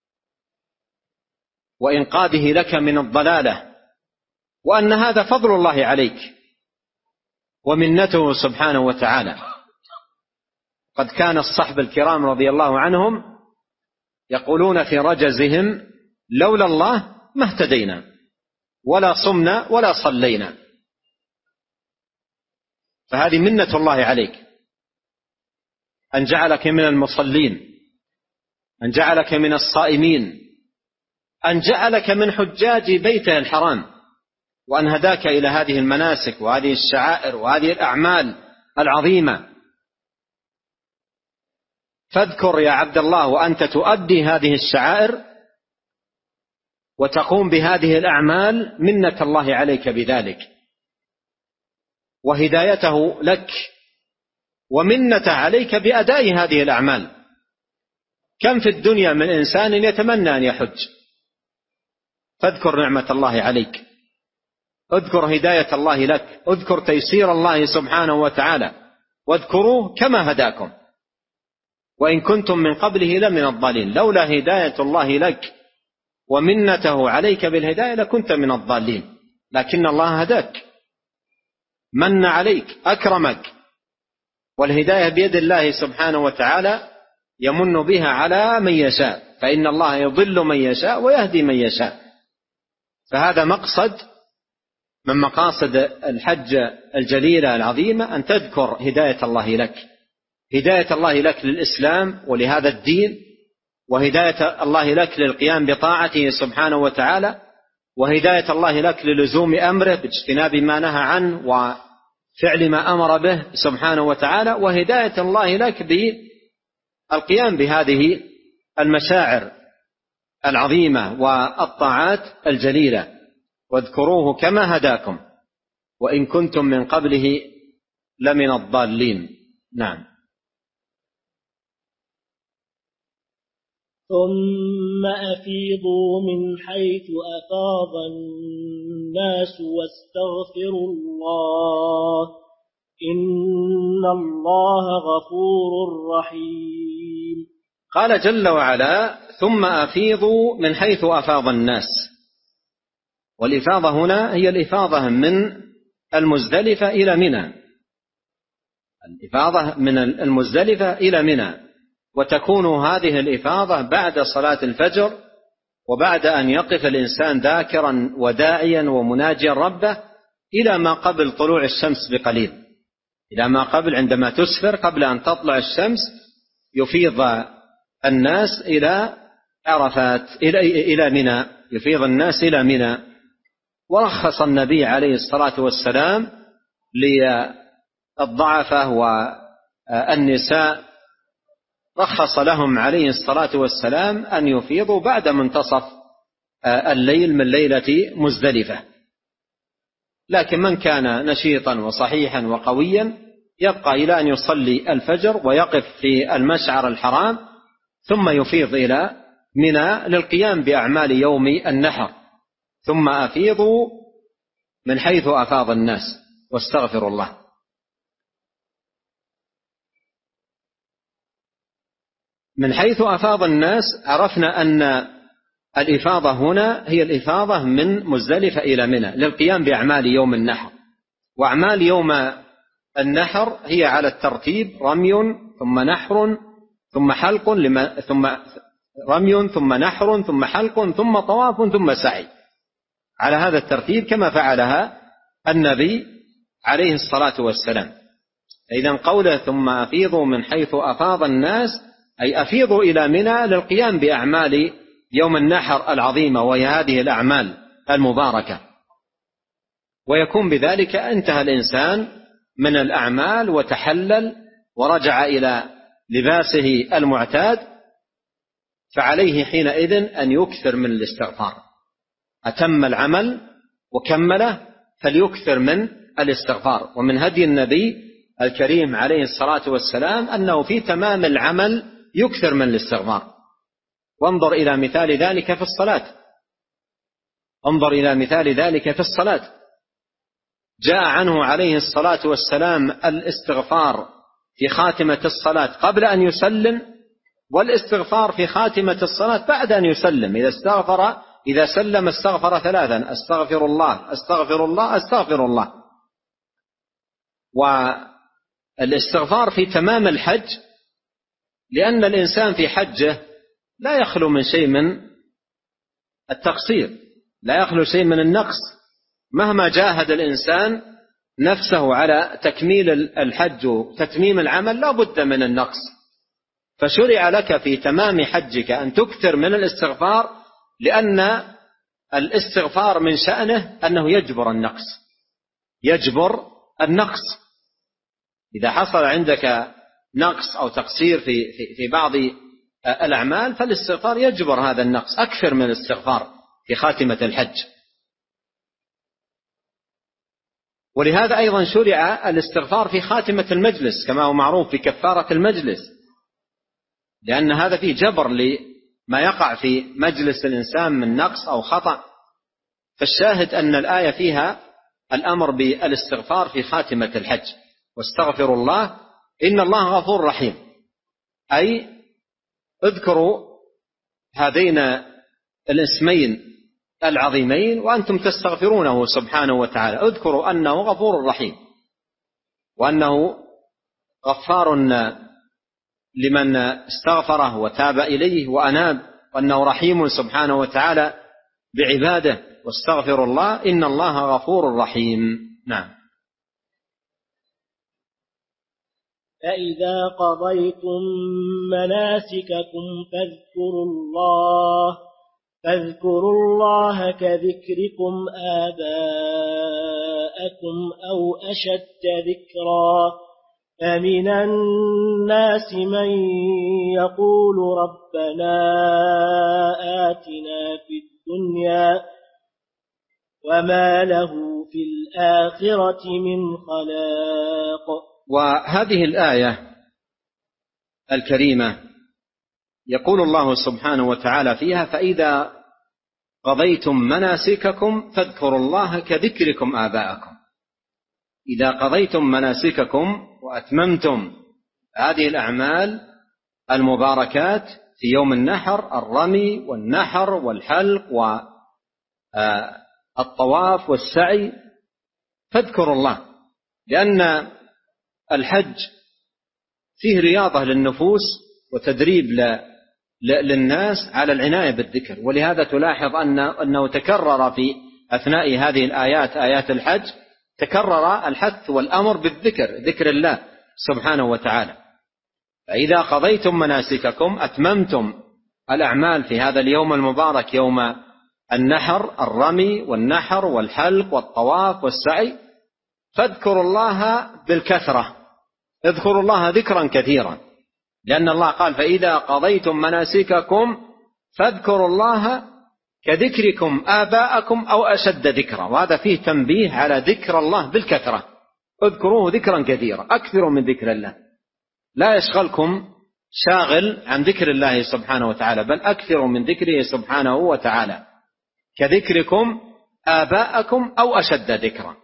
وإنقاذه لك من الضلالة، وأن هذا فضل الله عليك ومنته سبحانه وتعالى. قد كان الصحب الكرام رضي الله عنهم يقولون في رجزهم لولا الله ما اهتدينا ولا صمنا ولا صلينا. فهذه منة الله عليك، أن جعلك من المصلين، أن جعلك من الصائمين، أن جعلك من حجاج بيته الحرام، وأن هداك إلى هذه المناسك وهذه الشعائر وهذه الأعمال العظيمة. فاذكر يا عبد الله وأنت تؤدي هذه الشعائر وتقوم بهذه الأعمال منة الله عليك بذلك وهدايته لك ومنة عليك بأداء هذه الأعمال. كم في الدنيا من إنسان يتمنى أن يحج، فاذكر نعمة الله عليك، اذكر هداية الله لك، اذكر تيسير الله سبحانه وتعالى، واذكروه كما هداكم وإن كنتم من قبله لمن الضالين. لولا هداية الله لك ومنته عليك بالهداية لكنت من الضالين، لكن الله هداك، من عليك، أكرمك. والهداية بيد الله سبحانه وتعالى يمن بها على من يشاء، فإن الله يضل من يشاء ويهدي من يشاء. فهذا مقصد من مقاصد الحج الجليلة العظيمة، أن تذكر هداية الله لك، هداية الله لك للإسلام ولهذا الدين، وهداية الله لك للقيام بطاعته سبحانه وتعالى، وهداية الله لك للزوم أمره باجتناب ما نهى عنه وفعل ما أمر به سبحانه وتعالى، وهداية الله لك بالقيام بهذه المشاعر العظيمة والطاعات الجليلة. واذكروه كما هداكم وإن كنتم من قبله لمن الضالين. نعم. ثم أفيضوا من حيث أفاض الناس واستغفروا الله إن الله غفور رحيم. قال جل وعلا ثم أفيضوا من حيث أفاض الناس. والإفاضة هنا هي الإفاضة من المزدلفة إلى منى، الإفاضة من المزدلفة إلى منى، وتكون هذه الإفاضة بعد صلاة الفجر، وبعد أن يقف الإنسان ذاكرا وداعيا ومناجيا ربه إلى ما قبل طلوع الشمس بقليل، إلى ما قبل عندما تسفر قبل أن تطلع الشمس يفيض الناس إلى عرفات إلى منى، يفيض الناس إلى منى. ورخص النبي عليه الصلاة والسلام للضعفة والنساء، رخص لهم عليه الصلاة والسلام أن يفيضوا بعد منتصف الليل من ليلة مزدلفة. لكن من كان نشيطا وصحيحا وقويا يبقى إلى أن يصلي الفجر ويقف في المشعر الحرام، ثم يفيض إلى منى للقيام بأعمال يوم النحر. ثم أفيضوا من حيث أفاض الناس واستغفروا الله. من حيث أفاض الناس عرفنا أن الإفاضة هنا هي الإفاضة من مزدلفة إلى منى للقيام بأعمال يوم النحر. وأعمال يوم النحر هي على الترتيب: رمي ثم نحر ثم حلق ثم رمي ثم نحر ثم حلق ثم طواف ثم سعي، على هذا الترتيب كما فعلها النبي عليه الصلاة والسلام. إذن قوله ثم أفيضوا من حيث أفاض الناس أي أفيضوا إلى منى للقيام بأعمال يوم النحر العظيمة، وهي هذه الأعمال المباركة. ويكون بذلك انتهى الإنسان من الأعمال وتحلل ورجع إلى لباسه المعتاد، فعليه حينئذ أن يكثر من الاستغفار. أتم العمل وكمله فليكثر من الاستغفار. ومن هدي النبي الكريم عليه الصلاة والسلام أنه في تمام العمل يكثر من الاستغفار. وانظر إلى مثال ذلك في الصلاة، انظر إلى مثال ذلك في الصلاة. جاء عنه عليه الصلاة والسلام الاستغفار في خاتمة الصلاة قبل أن يسلم، والاستغفار في خاتمة الصلاة بعد أن يسلم. إذا سلم استغفر ثلاثا: أستغفر الله أستغفر الله أستغفر الله. والاستغفار في تمام الحج، لأن الإنسان في حجه لا يخلو من شيء من التقصير، لا يخلو شيء من النقص. مهما جاهد الإنسان نفسه على تكميل الحج وتتميم العمل لا بد من النقص. فشرع لك في تمام حجك أن تكثر من الاستغفار، لأن الاستغفار من شأنه أنه يجبر النقص، يجبر النقص. إذا حصل عندك نقص أو تقصير في بعض الأعمال فالاستغفار يجبر هذا النقص. أكثر من الاستغفار في خاتمة الحج. ولهذا أيضا شرع الاستغفار في خاتمة المجلس كما هو معروف في كفارة المجلس، لأن هذا فيه جبر لما يقع في مجلس الإنسان من نقص أو خطأ. فالشاهد أن الآية فيها الأمر بالاستغفار في خاتمة الحج: واستغفروا الله إن الله غفور رحيم. أي اذكروا هذين الاسمين العظيمين وأنتم تستغفرونه سبحانه وتعالى. اذكروا أنه غفور رحيم، وأنه غفار لمن استغفره وتاب إليه وأناب، وأنه رحيم سبحانه وتعالى بعباده. واستغفروا الله إن الله غفور رحيم. نعم. فإذا قضيتم مناسككم فاذكروا الله كذكركم آباءكم أو أشد ذكرا. فمن الناس من يقول ربنا آتنا في الدنيا وما له في الآخرة من خلاق. وهذه الآية الكريمة يقول الله سبحانه وتعالى فيها: فإذا قضيتم مناسككم فاذكروا الله كذكركم آباءكم. إذا قضيتم مناسككم وأتممتم هذه الأعمال المباركات في يوم النحر: الرمي والنحر والحلق والطواف والسعي، فاذكروا الله. لأن الحج فيه رياضة للنفوس وتدريب للناس على العناية بالذكر. ولهذا تلاحظ أنه تكرر في أثناء هذه الآيات، آيات الحج، تكرر الحث والأمر بالذكر، ذكر الله سبحانه وتعالى. فإذا قضيتم مناسككم، أتممتم الأعمال في هذا اليوم المبارك، يوم النحر، الرمي والنحر والحلق والطواف والسعي، فاذكروا الله بالكثرة، اذكروا الله ذكرا كثيرا، لأن الله قال فإذا قضيتم مناسككم فاذكروا الله كذكركم آباءكم أو أشد ذكرا. وهذا فيه تنبيه على ذكر الله بالكثرة، اذكروه ذكرا كثيرا، أكثروا من ذكر الله، لا يشغلكم شاغل عن ذكر الله سبحانه وتعالى، بل أكثروا من ذكره سبحانه وتعالى كذكركم آباءكم أو أشد ذكرا.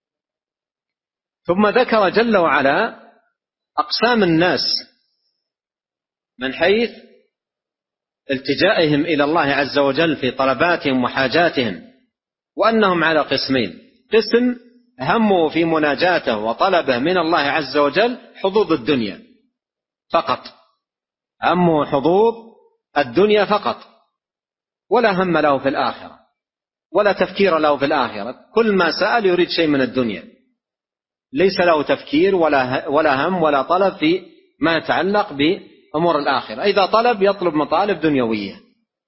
ثم ذكر جل وعلا أقسام الناس من حيث التجائهم إلى الله عز وجل في طلباتهم وحاجاتهم، وأنهم على قسمين: قسم همه في مناجاته وطلبه من الله عز وجل حظوظ الدنيا فقط، همه حظوظ الدنيا فقط، ولا هم له في الآخرة ولا تفكير له في الآخرة، كل ما سأل يريد شيء من الدنيا، ليس له تفكير ولا هم ولا طلب في ما يتعلق بأمور الآخرة. إذا طلب يطلب مطالب دنيوية،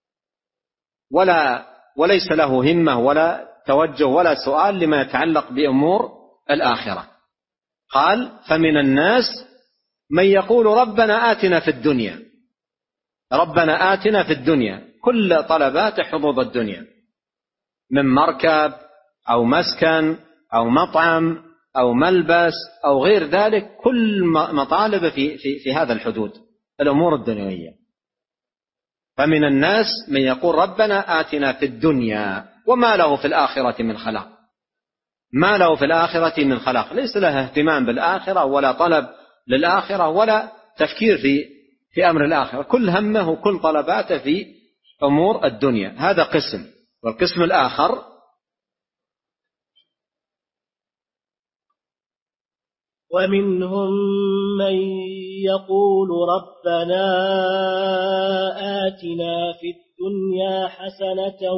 وليس له همة ولا توجه ولا سؤال لما يتعلق بأمور الآخرة. قال فمن الناس من يقول ربنا آتنا في الدنيا، ربنا آتنا في الدنيا، كل طلبات حظوظ الدنيا، من مركب أو مسكن أو مطعم أو ملبس أو غير ذلك، كل مطالب في هذا الحدود، الأمور الدنيوية. فمن الناس من يقول ربنا آتنا في الدنيا وما له في الآخرة من خلاق، ما له في الآخرة من خلاق، ليس له اهتمام بالآخرة ولا طلب للآخرة ولا تفكير في أمر الآخرة، كل همه وكل طلباته في أمور الدنيا. هذا قسم. والقسم الآخر ومنهم من يقول ربنا آتنا في الدنيا حسنة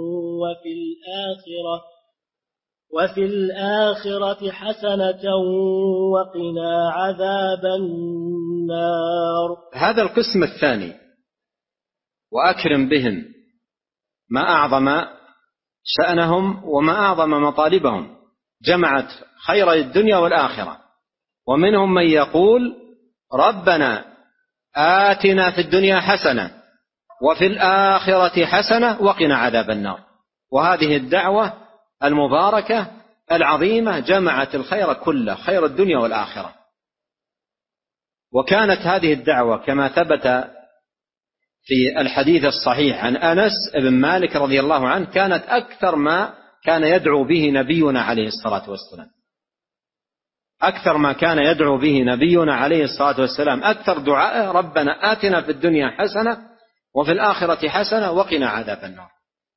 وفي الآخرة حسنة وقنا عذاب النار. هذا القسم الثاني. وأكرم بهم، ما أعظم شأنهم وما أعظم مطالبهم، جمعت خير الدنيا والآخرة. ومنهم من يقول ربنا آتنا في الدنيا حسنة وفي الآخرة حسنة وقنا عذاب النار. وهذه الدعوة المباركة العظيمة جمعت الخير كله، خير الدنيا والآخرة. وكانت هذه الدعوة كما ثبت في الحديث الصحيح عن أنس بن مالك رضي الله عنه، كانت أكثر ما كان يدعو به نبينا عليه الصلاة والسلام، أكثر ما كان يدعو به نبينا عليه الصلاة والسلام، أكثر دعائه ربنا آتنا في الدنيا حسنة وفي الآخرة حسنة وقنا عذاب النار.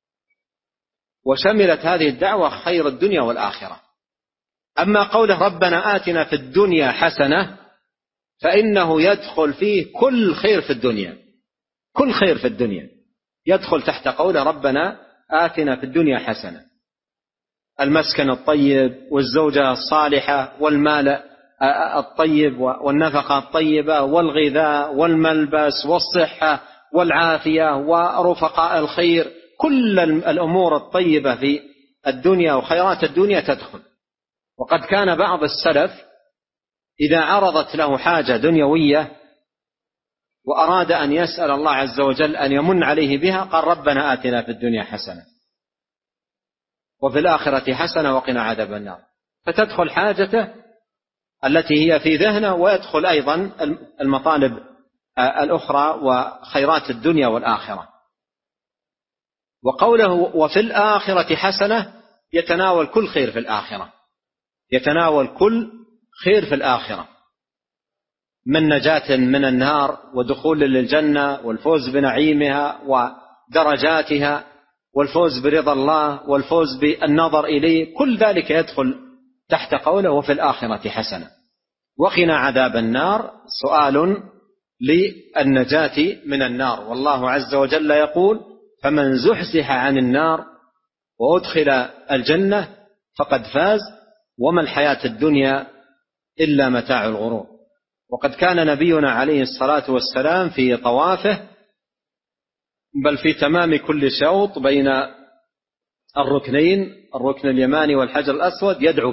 وشملت هذه الدعوة خير الدنيا والآخرة. أما قوله ربنا آتنا في الدنيا حسنة فإنه يدخل فيه كل خير في الدنيا، كل خير في الدنيا يدخل تحت قوله ربنا آتنا في الدنيا حسنة. المسكن الطيب والزوجة الصالحة والمال الطيب والنفقة الطيبة والغذاء والملبس والصحة والعافية ورفقاء الخير، كل الأمور الطيبة في الدنيا وخيرات الدنيا تدخل. وقد كان بعض السلف إذا عرضت له حاجة دنيوية وأراد أن يسأل الله عز وجل أن يمن عليه بها قال ربنا آتنا في الدنيا حسنة وفي الآخرة حسنة وقنا عذاب النار، فتدخل حاجته التي هي في ذهنه، ويدخل أيضا المطالب الأخرى وخيرات الدنيا والآخرة. وقوله وفي الآخرة حسنة يتناول كل خير في الآخرة، يتناول كل خير في الآخرة، من نجاة من النار ودخول للجنة والفوز بنعيمها ودرجاتها والفوز برضا الله والفوز بالنظر إليه، كل ذلك يدخل تحت قوله وفي الآخرة حسنة. وقنا عذاب النار سؤال للنجاة من النار. والله عز وجل يقول: فمن زحزح عن النار وأدخل الجنة فقد فاز وما الحياة الدنيا إلا متاع الغرور. وقد كان نبينا عليه الصلاة والسلام في طوافه بل في تمام كل شوط بين الركنين، الركن اليماني والحجر الأسود، يدعو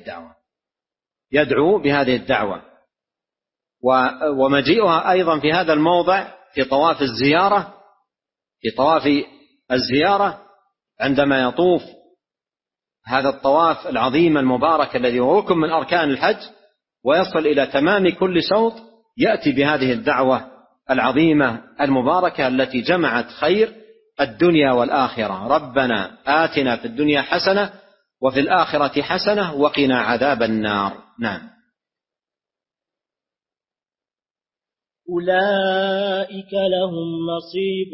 بهذه الدعوة. ومجيئها أيضا في هذا الموضع في طواف الزيارة عندما يطوف هذا الطواف العظيم المبارك الذي هو ركن من أركان الحج ويصل إلى تمام كل شوط، يأتي بهذه الدعوة العظيمة المباركة التي جمعت خير الدنيا والآخرة: ربنا آتنا في الدنيا حسنة وفي الآخرة حسنة وقنا عذاب النار. نعم. أولئك لهم نصيب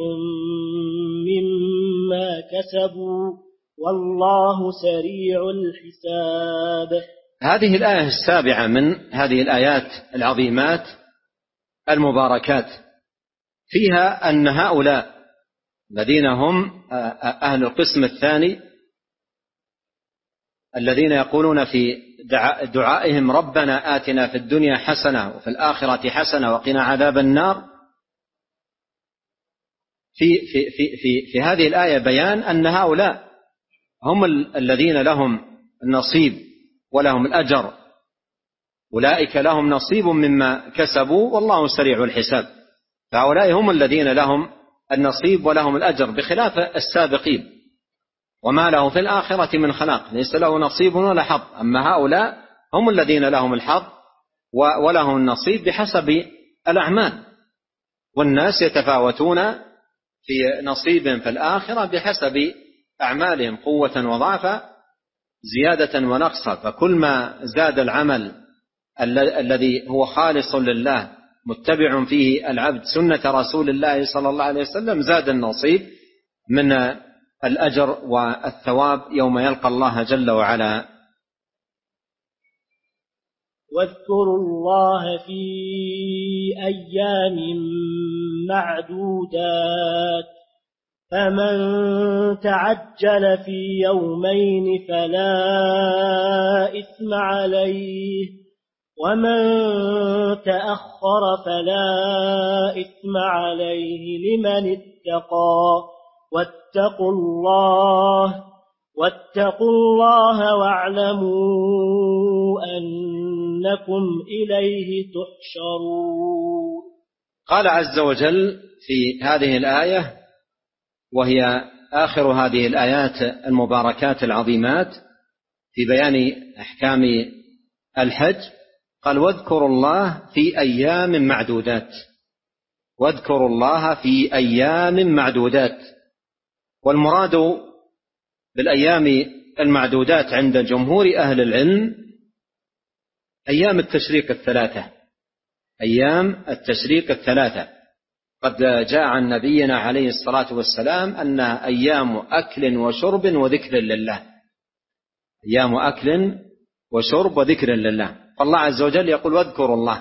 مما كسبوا والله سريع الحساب. هذه الآية السابعة من هذه الآيات العظيمات المباركات فيها أن هؤلاء الذين هم أهل القسم الثاني الذين يقولون في دعائهم: ربنا آتنا في الدنيا حسنة وفي الآخرة حسنة وقنا عذاب النار، في هذه الآية بيان أن هؤلاء هم الذين لهم النصيب ولهم الأجر. أولئك لهم نصيب مما كسبوا والله سريع الحساب. فهؤلاء هم الذين لهم النصيب ولهم الأجر بخلاف السابقين، وما له في الآخرة من خلاق، ليس له نصيب ولا حظ. أما هؤلاء هم الذين لهم الحظ ولهم النصيب بحسب الأعمال، والناس يتفاوتون في نصيب في الآخرة بحسب أعمالهم قوة وضعفا، زيادة ونقصا. فكل ما زاد العمل الذي هو خالص لله متبع فيه العبد سنة رسول الله صلى الله عليه وسلم زاد النصيب من الأجر والثواب يوم يلقى الله جل وعلا. واذكروا الله في أيام معدودات فمن تعجل في يومين فلا إثم عليه ومن تأخر فلا إثم عليه لمن اتقى واتقوا الله واعلموا أنكم إليه تحشرون. قال عز وجل في هذه الآية وهي آخر هذه الآيات المباركات العظيمات في بيان أحكام الحج، قال: واذكروا الله في أيام معدودات. واذكروا الله في أيام معدودات. والمراد بالأيام المعدودات عند جمهور أهل العلم أيام التشريق الثلاثة. أيام التشريق الثلاثة قد جاء عن نبينا عليه الصلاة والسلام أنها أيام أكل وشرب وذكر لله. أيام أكل وشرب وذكر لله. فالله عز وجل يقول: واذكروا الله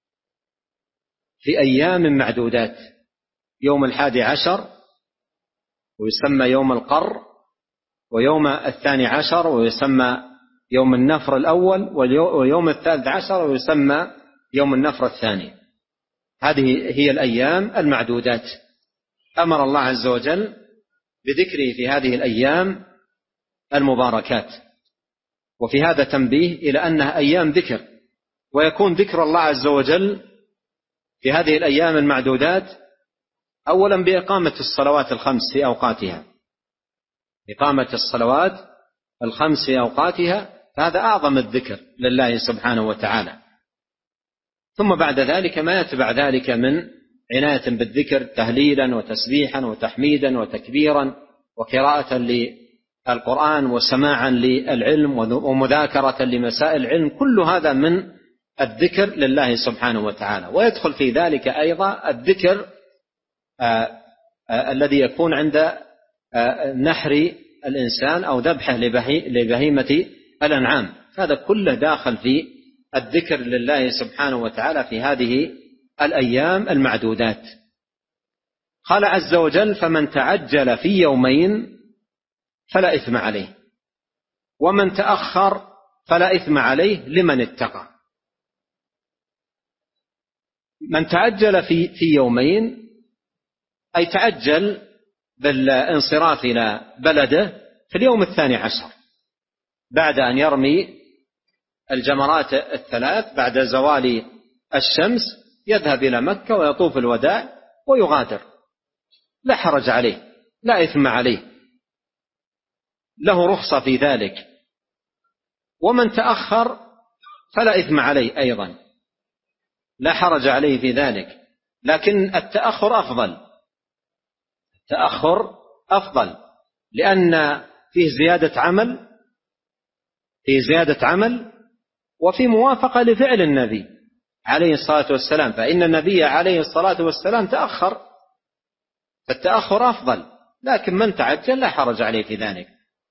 في أيام معدودات. يوم 11 ويسمى يوم القر، ويوم 12 ويسمى يوم النفر الأول، ويوم 13 ويسمى يوم النفر الثاني. هذه هي الأيام المعدودات. أمر الله عز وجل بذكره في هذه الأيام المباركات. وفي هذا تنبيه إلى أنها أيام ذكر، ويكون ذكر الله عز وجل في هذه الأيام المعدودات أولا بإقامة الصلوات الخمس في أوقاتها. إقامة الصلوات الخمس في أوقاتها، فهذا أعظم الذكر لله سبحانه وتعالى. ثم بعد ذلك ما يتبع ذلك من عناية بالذكر، تهليلا وتسبيحا وتحميدا وتكبيرا وقراءة للقرآن وسماعا للعلم ومذاكرة لمسائل العلم، كل هذا من الذكر لله سبحانه وتعالى. ويدخل في ذلك أيضا الذكر الذي يكون عند نحر الإنسان أو ذبحه لبهيمة الأنعام، هذا كله داخل في الذكر لله سبحانه وتعالى في هذه الأيام المعدودات. قال عز وجل: فمن تعجل في يومين فلا إثم عليه، ومن تأخر فلا إثم عليه لمن اتقى. من تعجل في يومين أي تعجل بالانصراف إلى بلده في اليوم 12 بعد أن يرمي الجمرات الثلاث بعد زوال الشمس، يذهب إلى مكة ويطوف الوداع ويغادر، لا حرج عليه، لا إثم عليه، له رخصة في ذلك. ومن تأخر فلا إثم عليه أيضا، لا حرج عليه في ذلك، لكن التأخر أفضل لأن فيه زيادة عمل وفي موافقة لفعل النبي عليه الصلاة والسلام، فإن النبي عليه الصلاة والسلام تأخر، فالتأخر أفضل، لكن من تعجل لا حرج عليه في ذلك.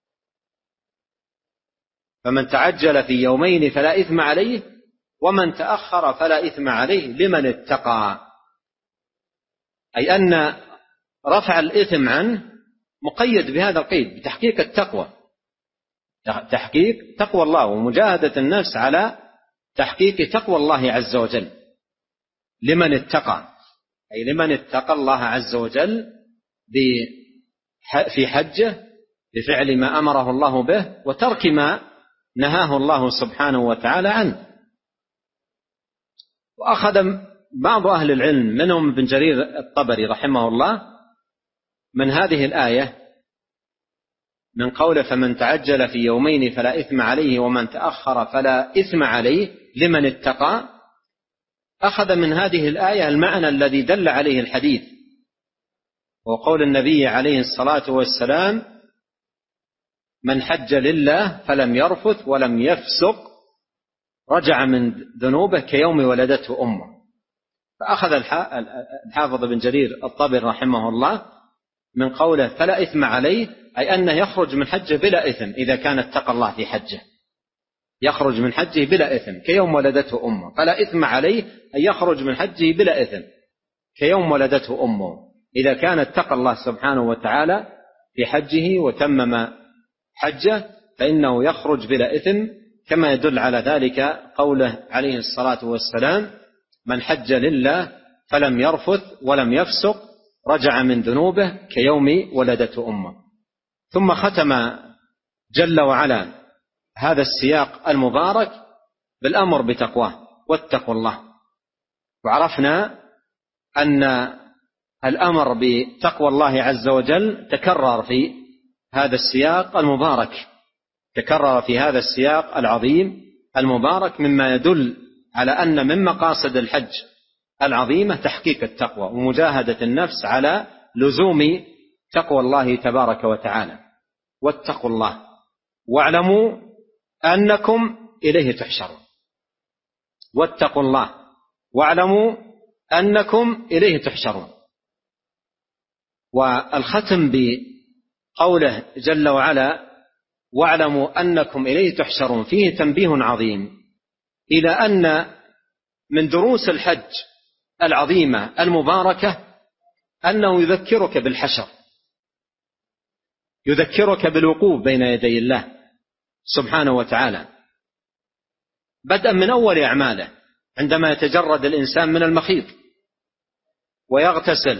فمن تعجل في يومين فلا إثم عليه، ومن تأخر فلا إثم عليه لمن اتقى، أي أن رفع الإثم عنه مقيد بهذا القيد، بتحقيق التقوى، تحقيق تقوى الله ومجاهدة النفس على تحقيق تقوى الله عز وجل لمن اتقى، أي لمن اتقى الله عز وجل في حجه بفعل ما أمره الله به وترك ما نهاه الله سبحانه وتعالى عنه. وأخذ بعض أهل العلم منهم ابن جرير الطبري رحمه الله من هذه الآية من قوله: فمن تعجل في يومين فلا إثم عليه ومن تأخر فلا إثم عليه لمن اتقى، أخذ من هذه الآية المعنى الذي دل عليه الحديث، وقول النبي عليه الصلاة والسلام: من حج لله فلم يرفث ولم يفسق رجع من ذنوبه كيوم ولدته أمه. فأخذ الحافظ بن جرير الطبري رحمه الله من قوله فلا إثم عليه، أي أنه يخرج من حجه بلا إثم إذا كان اتقى الله في حجه، يخرج من حجه بلا إثم كيوم ولدته أمه. فلا إثم عليه أي يخرج من حجه بلا إثم كيوم ولدته أمه إذا كان اتقى الله سبحانه وتعالى في حجه وتمم حجه، فإنه يخرج بلا إثم، كما يدل على ذلك قوله عليه الصلاة والسلام: من حج لله فلم يرفث ولم يفسق رجع من ذنوبه كيوم ولدته أمه. ثم ختم جل وعلا هذا السياق المبارك بالأمر بتقواه: واتقوا الله. وعرفنا أن الأمر بتقوى الله عز وجل تكرر في هذا السياق المبارك، تكرر في هذا السياق العظيم المبارك، مما يدل على أن من مقاصد الحج العظيمة تحقيق التقوى ومجاهدة النفس على لزوم تقوى الله تبارك وتعالى. واتقوا الله واعلموا أنكم إليه تحشرون. واتقوا الله واعلموا أنكم إليه تحشرون. والختم بقوله جل وعلا: واعلموا أنكم إليه تحشرون فيه تنبيه عظيم إلى أن من دروس الحج العظيمة المباركة أنه يذكرك بالحشر، يذكرك بالوقوف بين يدي الله سبحانه وتعالى، بدءا من أول أعماله، عندما يتجرد الإنسان من المخيط ويغتسل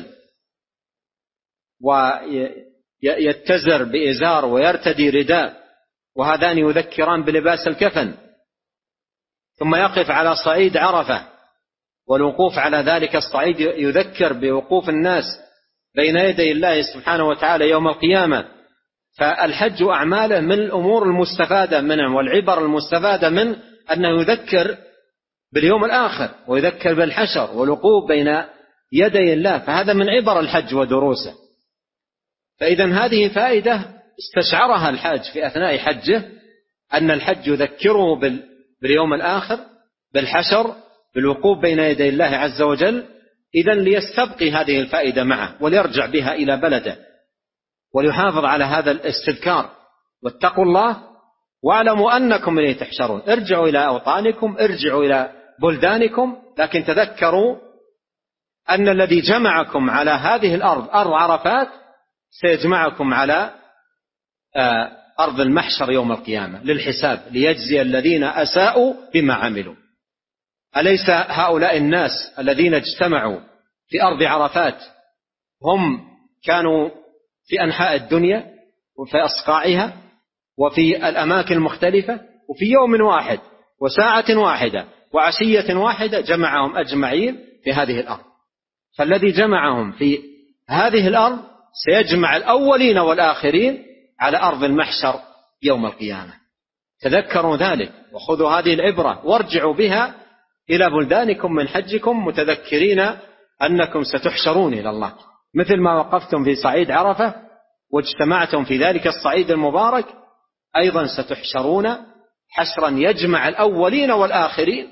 ويتزر بإزار ويرتدي رداء، وهذان يذكران بلباس الكفن، ثم يقف على صعيد عرفة، والوقوف على ذلك الصعيد يذكر بوقوف الناس بين يدي الله سبحانه وتعالى يوم القيامة. فالحج أعماله من الأمور المستفادة منه والعبر المستفادة منه أنه يذكر باليوم الآخر ويذكر بالحشر والوقوف بين يدي الله، فهذا من عبر الحج ودروسه. فإذا هذه فائدة استشعرها الحاج في أثناء حجه، أن الحج يذكره باليوم الآخر، بالحشر، بالوقوف بين يدي الله عز وجل. إذا ليستبقي هذه الفائدة معه وليرجع بها إلى بلده وليحافظ على هذا الاستذكار. واتقوا الله واعلموا أنكم إليه تحشرون. ارجعوا إلى أوطانكم، ارجعوا إلى بلدانكم، لكن تذكروا أن الذي جمعكم على هذه الأرض، أرض عرفات، سيجمعكم على أرض المحشر يوم القيامة للحساب، ليجزي الذين أساءوا بما عملوا. أليس هؤلاء الناس الذين اجتمعوا في أرض عرفات هم كانوا في أنحاء الدنيا وفي أصقاعها وفي الأماكن المختلفة، وفي يوم واحد وساعة واحدة وعشية واحدة جمعهم أجمعين في هذه الأرض. فالذي جمعهم في هذه الأرض سيجمع الأولين والآخرين على أرض المحشر يوم القيامة. تذكروا ذلك وخذوا هذه العبرة وارجعوا بها إلى بلدانكم من حجكم متذكرين أنكم ستحشرون إلى الله، مثل ما وقفتم في صعيد عرفة واجتمعتم في ذلك الصعيد المبارك، أيضا ستحشرون حشرا يجمع الأولين والآخرين.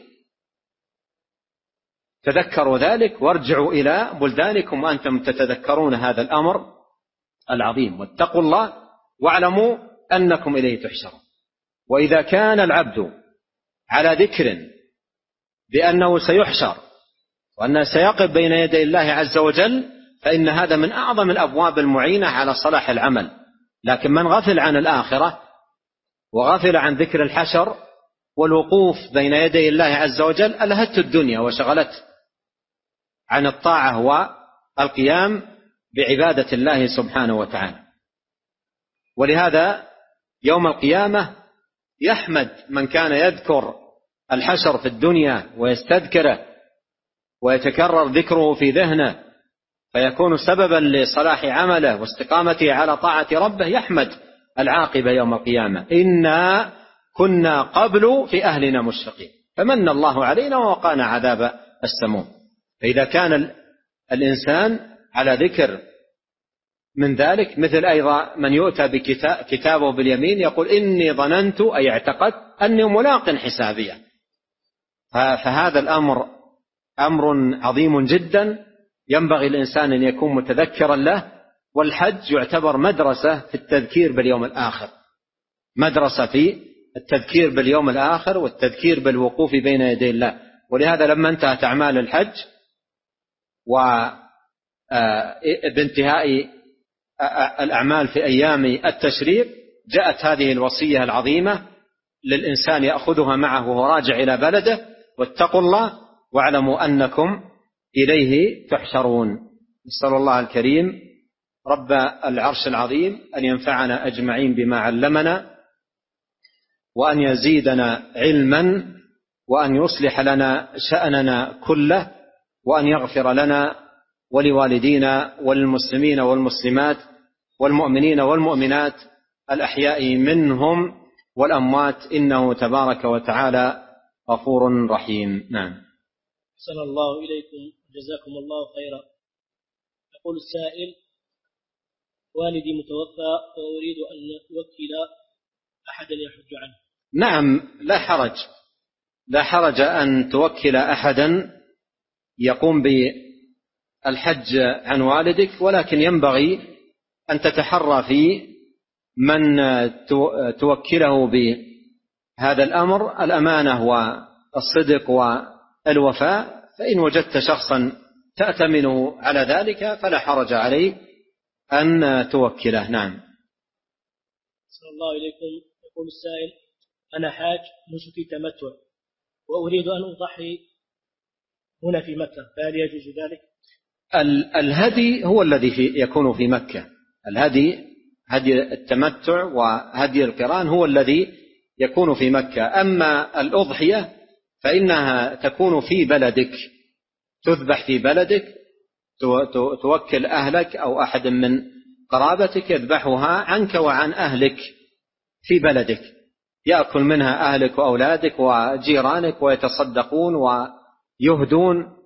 تذكروا ذلك وارجعوا إلى بلدانكم وأنتم تتذكرون هذا الأمر العظيم، واتقوا الله واعلموا أنكم إليه تحشرون. وإذا كان العبد على ذكر بأنه سيحشر وأنه سيقف بين يدي الله عز وجل، فإن هذا من أعظم الأبواب المعينة على صلاح العمل. لكن من غفل عن الآخرة وغفل عن ذكر الحشر والوقوف بين يدي الله عز وجل ألهته الدنيا وشغلته عن الطاعة والقيام بعبادة الله سبحانه وتعالى. ولهذا يوم القيامة يحمد من كان يذكر الحشر في الدنيا ويستذكره ويتكرر ذكره في ذهنه فيكون سببا لصلاح عمله واستقامته على طاعة ربه، يحمد العاقبة يوم القيامة: إنا كنا قبل في أهلنا مشفقين فمن الله علينا ووقانا عذاب السموم. فإذا كان الإنسان على ذكر من ذلك، مثل أيضا من يؤتى بكتابه باليمين يقول إني ظننت أي اعتقدت أني ملاق حسابيا. فهذا الأمر أمر عظيم جدا، ينبغي الإنسان أن يكون متذكرا له. والحج يعتبر مدرسة في التذكير باليوم الآخر، مدرسة في التذكير باليوم الآخر والتذكير بالوقوف بين يدي الله. ولهذا لما انتهت أعمال الحج وبانتهاء الأعمال في أيام التشريق جاءت هذه الوصية العظيمة للإنسان يأخذها معه وهو راجع إلى بلده: واتقوا الله واعلموا أنكم إليه تحشرون. نسأل الله الكريم رب العرش العظيم أن ينفعنا أجمعين بما علمنا، وأن يزيدنا علما، وأن يصلح لنا شأننا كله، وأن يغفر لنا ولوالدينا والمسلمين والمسلمات والمؤمنين والمؤمنات الأحياء منهم والأموات، إنه تبارك وتعالى غفور رحيم. نعم. أحسن الله إليكم، جزاكم الله خيرا. يقول السائل: والدي متوفى وأريد أن أوكل أحدا يحج عنه. نعم، لا حرج أن توكل أحدا يقوم بالحج عن والدك، ولكن ينبغي أن تتحرى في من توكله بهذا الأمر الأمانة والصدق والوفاء. فإن وجدت شخصا تأتمنه على ذلك فلا حرج عليه أن توكله. نعم. صلى الله إليكم. يقول السائل: أنا حاج نسكي تمتع وأريد أن أضحي هنا في مكة، فهل يجوز ذلك؟ الهدي هو الذي يكون في مكة. الهدي، هدي التمتع وهدي القران، هو الذي يكون في مكة. أما الأضحية فإنها تكون في بلدك، تذبح في بلدك، توكل أهلك أو أحد من قرابتك يذبحها عنك وعن أهلك في بلدك، يأكل منها أهلك وأولادك وجيرانك ويتصدقون ويهدون.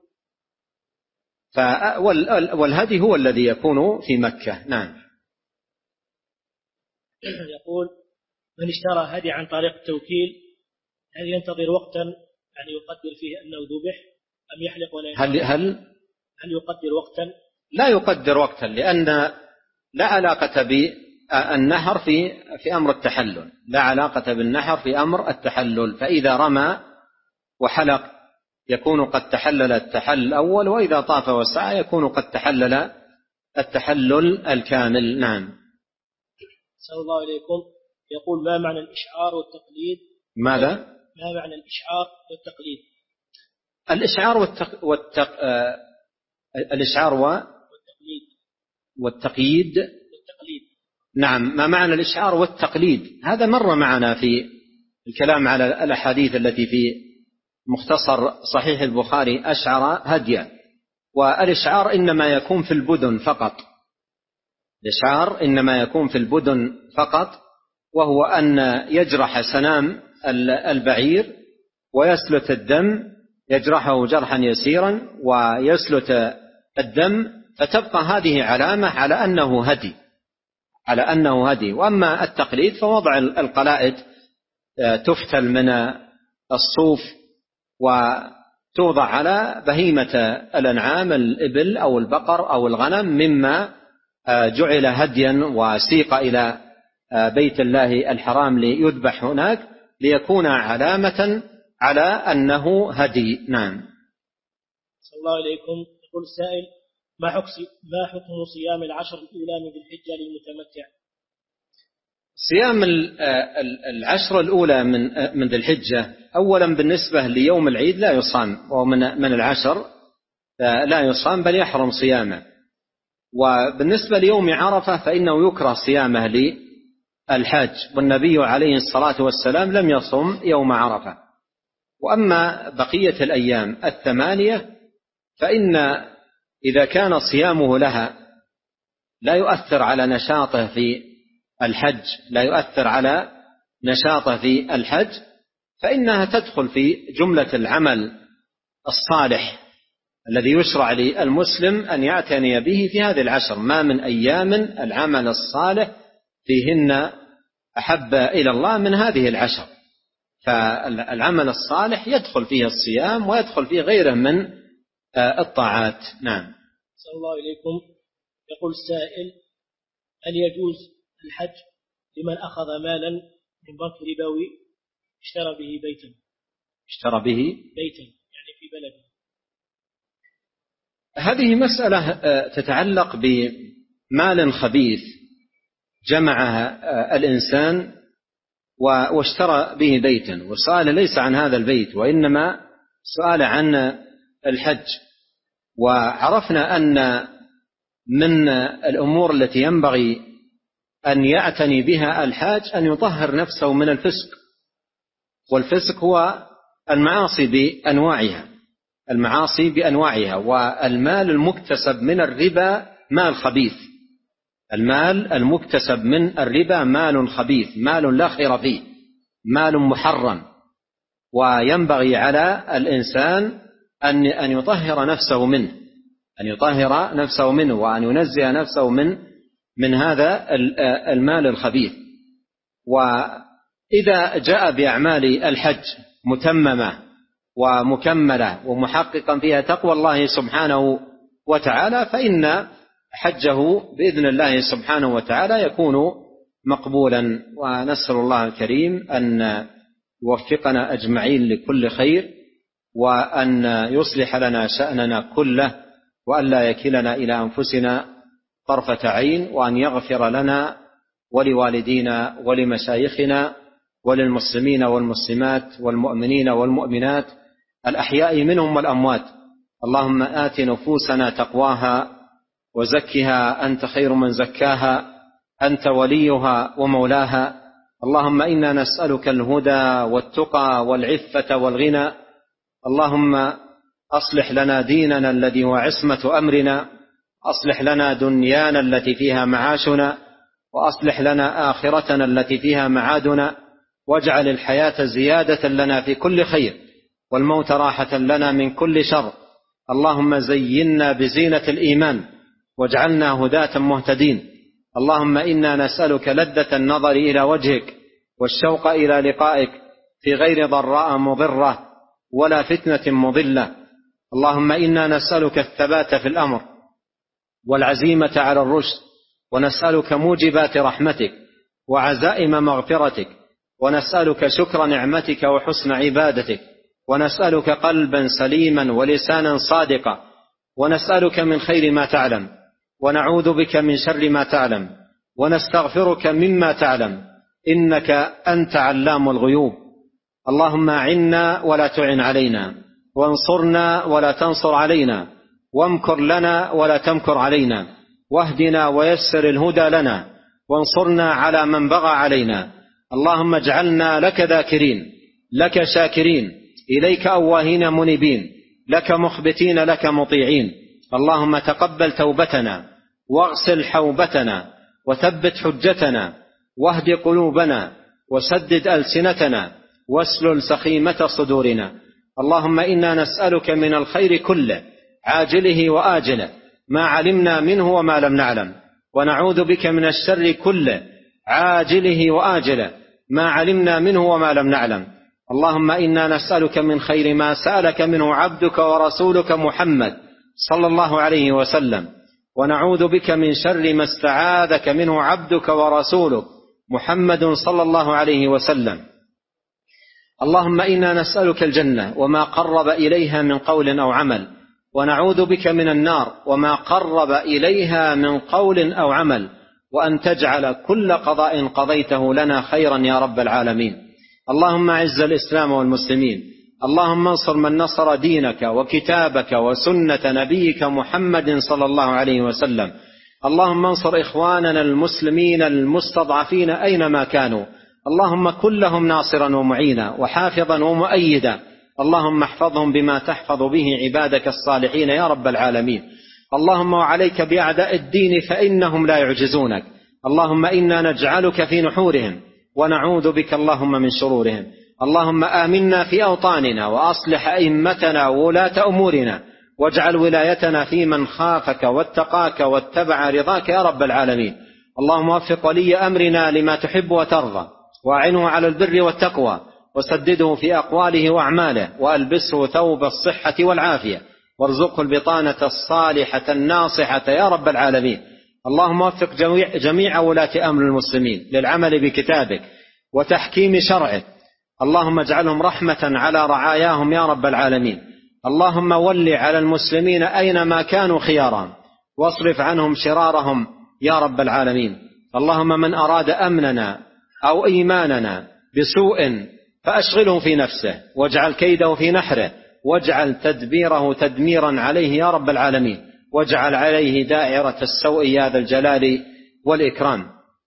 والهدي هو الذي يكون في مكة. نعم. يقول: من اشترى هدي عن طريق التوكيل هل ينتظر وقتا يعني يقدر فيه أنه ذبح أم يحلق ولا ينتظر؟ هل يقدر وقتا؟ لا يقدر وقتا، لأن لا علاقة بالنحر في أمر التحلل، لا علاقة بالنحر في أمر التحلل. فإذا رمى وحلق يكون قد تحلل التحلل الأول، وإذا طاف وسعى يكون قد تحلل التحلل الكامل. نعم. صلى الله عليكم. يقول: ما معنى الإشعار والتقليد؟ ماذا؟ ما معنى الإشعار والتقليد؟ الإشعار الإشعار والتقييد. نعم. ما معنى الإشعار والتقليد؟ هذا مر معنا في الكلام على الأحاديث التي في مختصر صحيح البخاري: أشعر هديا. والإشعار إنما يكون في البدن فقط. الإشعار إنما يكون في البدن فقط، وهو أن يجرح سنام البعير ويسلت الدم، يجرحه جرحا يسيرا ويسلت الدم، فتبقى هذه علامة على أنه هدي. وأما التقليد فوضع القلائد تفتل من الصوف وتوضع على بهيمة الأنعام، الإبل أو البقر أو الغنم، مما جعل هديا وسيق إلى بيت الله الحرام ليذبح هناك، ليكون علامة على أنه هدي. نعم. صلى الله عليكم. يقول السائل: ما حكم صيام العشر الأولى من ذي الحجة للمتمتع؟ صيام العشر الأولى من ذي الحجة أولا بالنسبة ليوم العيد لا يصام، ومن العشر لا يصام بل يحرم صيامه. وبالنسبة ليوم عرفة فإنه يكره صيامه للحاج، والنبي عليه الصلاة والسلام لم يصم يوم عرفة. وأما بقية الأيام 8 فإن إذا كان صيامه لها لا يؤثر على نشاطه في الحج، فإنها تدخل في جملة العمل الصالح الذي يشرع للمسلم أن يعتني به في هذه العشر. ما من أيام العمل الصالح فيهن أحب إلى الله من هذه العشر، فالعمل الصالح يدخل فيه الصيام ويدخل فيه غيره من الطاعات. نعم. صلى الله عليكم. يقول السائل: هل يجوز الحج لمن أخذ مالا من بنك ربوي اشترى به بيتا يعني في بلده؟ هذه مسألة تتعلق بمال خبيث جمعها الإنسان واشترى به بيتا، والسؤال ليس عن هذا البيت، وإنما سؤال عن الحج. وعرفنا أن من الأمور التي ينبغي أن يعتني بها الحاج أن يطهر نفسه من الفسق، والفسق هو المعاصي بأنواعها. والمال المكتسب من الربا مال خبيث، المال المكتسب من الربا مال خبيث، مال لا خير فيه، مال محرم. وينبغي على الإنسان أن يطهر نفسه منه وأن ينزه نفسه من هذا المال الخبيث. وإذا جاء بأعمال الحج متممة ومكملة ومحققا فيها تقوى الله سبحانه وتعالى، فإن حجه بإذن الله سبحانه وتعالى يكون مقبولا. ونسأل الله الكريم أن يوفقنا أجمعين لكل خير، وأن يصلح لنا شأننا كله، وأن لا يكلنا إلى أنفسنا طرفة عين، وأن يغفر لنا ولوالدينا ولمشايخنا وللمسلمين والمسلمات والمؤمنين والمؤمنات الأحياء منهم والأموات. اللهم آت نفوسنا تقواها وزكها أنت خير من زكاها، أنت وليها ومولاها. اللهم إنا نسألك الهدى والتقى والعفة والغنى. اللهم أصلح لنا ديننا الذي هو عصمة أمرنا، أصلح لنا دنيانا التي فيها معاشنا، وأصلح لنا آخرتنا التي فيها معادنا، واجعل الحياة زيادة لنا في كل خير، والموت راحة لنا من كل شر. اللهم زينا بزينة الإيمان واجعلنا هداة مهتدين. اللهم إنا نسألك لذة النظر إلى وجهك والشوق إلى لقائك في غير ضراء مضرة ولا فتنة مضلة. اللهم إنا نسألك الثبات في الأمر والعزيمة على الرشد، ونسألك موجبات رحمتك وعزائم مغفرتك، ونسألك شكر نعمتك وحسن عبادتك، ونسألك قلبا سليما ولسانا صادقا، ونسألك من خير ما تعلم، ونعوذ بك من شر ما تعلم، ونستغفرك مما تعلم، إنك أنت علام الغيوب. اللهم أعنا ولا تعن علينا، وانصرنا ولا تنصر علينا، وامكر لنا ولا تمكر علينا، واهدنا ويسر الهدى لنا، وانصرنا على من بغى علينا. اللهم اجعلنا لك ذاكرين، لك شاكرين، إليك أواهين منيبين، لك مخبتين، لك مطيعين. اللهم تقبل توبتنا، واغسل حوبتنا، وثبت حجتنا، واهد قلوبنا، وسدد ألسنتنا، واسلل سخيمة صدورنا. اللهم إنا نسألك من الخير كله عاجله وآجله ما علمنا منه وما لم نعلم، ونعوذ بك من الشر كله عاجله وآجله ما علمنا منه وما لم نعلم. اللهم إنا نسألك من خير ما سألك منه عبدك ورسولك محمد صلى الله عليه وسلم، ونعوذ بك من شر ما استعاذك منه عبدك ورسولك محمد صلى الله عليه وسلم. اللهم إنا نسألك الجنة وما قرب إليها من قول أو عمل، ونعوذ بك من النار وما قرب إليها من قول أو عمل، وأن تجعل كل قضاء قضيته لنا خيرا يا رب العالمين. اللهم أعز الإسلام والمسلمين، اللهم انصر من نصر دينك وكتابك وسنة نبيك محمد صلى الله عليه وسلم. اللهم انصر إخواننا المسلمين المستضعفين أينما كانوا، اللهم كن لهم ناصرا ومعينا وحافظا ومؤيدا. اللهم احفظهم بما تحفظ به عبادك الصالحين يا رب العالمين. اللهم وعليك بأعداء الدين فإنهم لا يعجزونك. اللهم إنا نجعلك في نحورهم، ونعوذ بك اللهم من شرورهم. اللهم آمنا في أوطاننا، وأصلح أئمتنا وولاة أمورنا، واجعل ولايتنا في من خافك واتقاك واتبع رضاك يا رب العالمين. اللهم وفق ولي أمرنا لما تحب وترضى، وأعنه على البر والتقوى، وسدده في أقواله وأعماله، وألبسه ثوب الصحة والعافية، وارزقه البطانة الصالحة الناصحة يا رب العالمين. اللهم وفق جميع ولاة أمر المسلمين للعمل بكتابك وتحكيم شرعك. اللهم اجعلهم رحمة على رعاياهم يا رب العالمين. اللهم ول على المسلمين أينما كانوا خيارا، واصرف عنهم شرارهم يا رب العالمين. اللهم من أراد أمننا أو إيماننا بسوء فأشغله في نفسه، واجعل كيده في نحره، واجعل تدبيره تدميرا عليه يا رب العالمين، واجعل عليه دائرة السوء يا ذا الجلال والإكرام.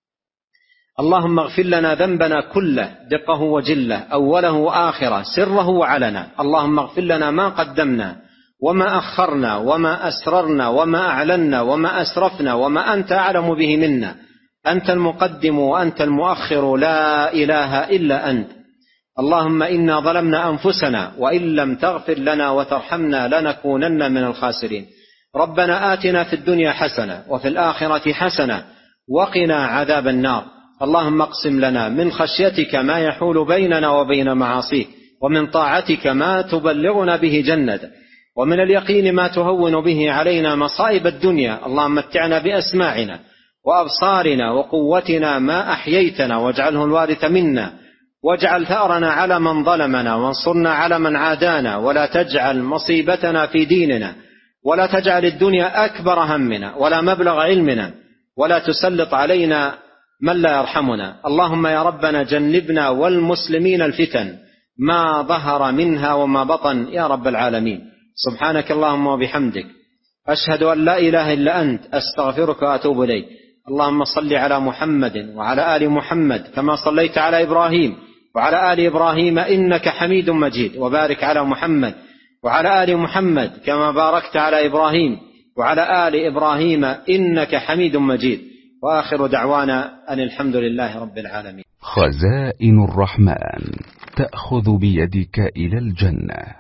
اللهم اغفر لنا ذنبنا كله دقه وجله، أوله وآخره، سره وعلنا. اللهم اغفر لنا ما قدمنا وما أخرنا وما أسررنا وما أعلنا وما أسرفنا وما أنت أعلم به منا. أنت المقدم وأنت المؤخر، لا إله إلا أنت. اللهم إنا ظلمنا أنفسنا، وإن لم تغفر لنا وترحمنا لنكونن من الخاسرين. ربنا آتنا في الدنيا حسنة وفي الآخرة حسنة وقنا عذاب النار. اللهم اقسم لنا من خشيتك ما يحول بيننا وبين معاصيك، ومن طاعتك ما تبلغنا به جنتك، ومن اليقين ما تهون به علينا مصائب الدنيا. اللهم متعنا بأسماعنا وأبصارنا وقوتنا ما أحييتنا، واجعله الوارث منا، واجعل ثأرنا على من ظلمنا، وانصرنا على من عادانا، ولا تجعل مصيبتنا في ديننا، ولا تجعل الدنيا أكبر همنا ولا مبلغ علمنا، ولا تسلط علينا من لا يرحمنا. اللهم يا ربنا جنبنا والمسلمين الفتن ما ظهر منها وما بطن يا رب العالمين. سبحانك اللهم وبحمدك، أشهد أن لا إله إلا أنت، أستغفرك وأتوب إليك. اللهم صل على محمد وعلى آل محمد كما صليت على إبراهيم وعلى آل إبراهيم إنك حميد مجيد، وبارك على محمد وعلى آل محمد كما باركت على إبراهيم وعلى آل إبراهيم إنك حميد مجيد. وآخر دعوانا أن الحمد لله رب العالمين. خزائن الرحمن تأخذ بيدك إلى الجنة.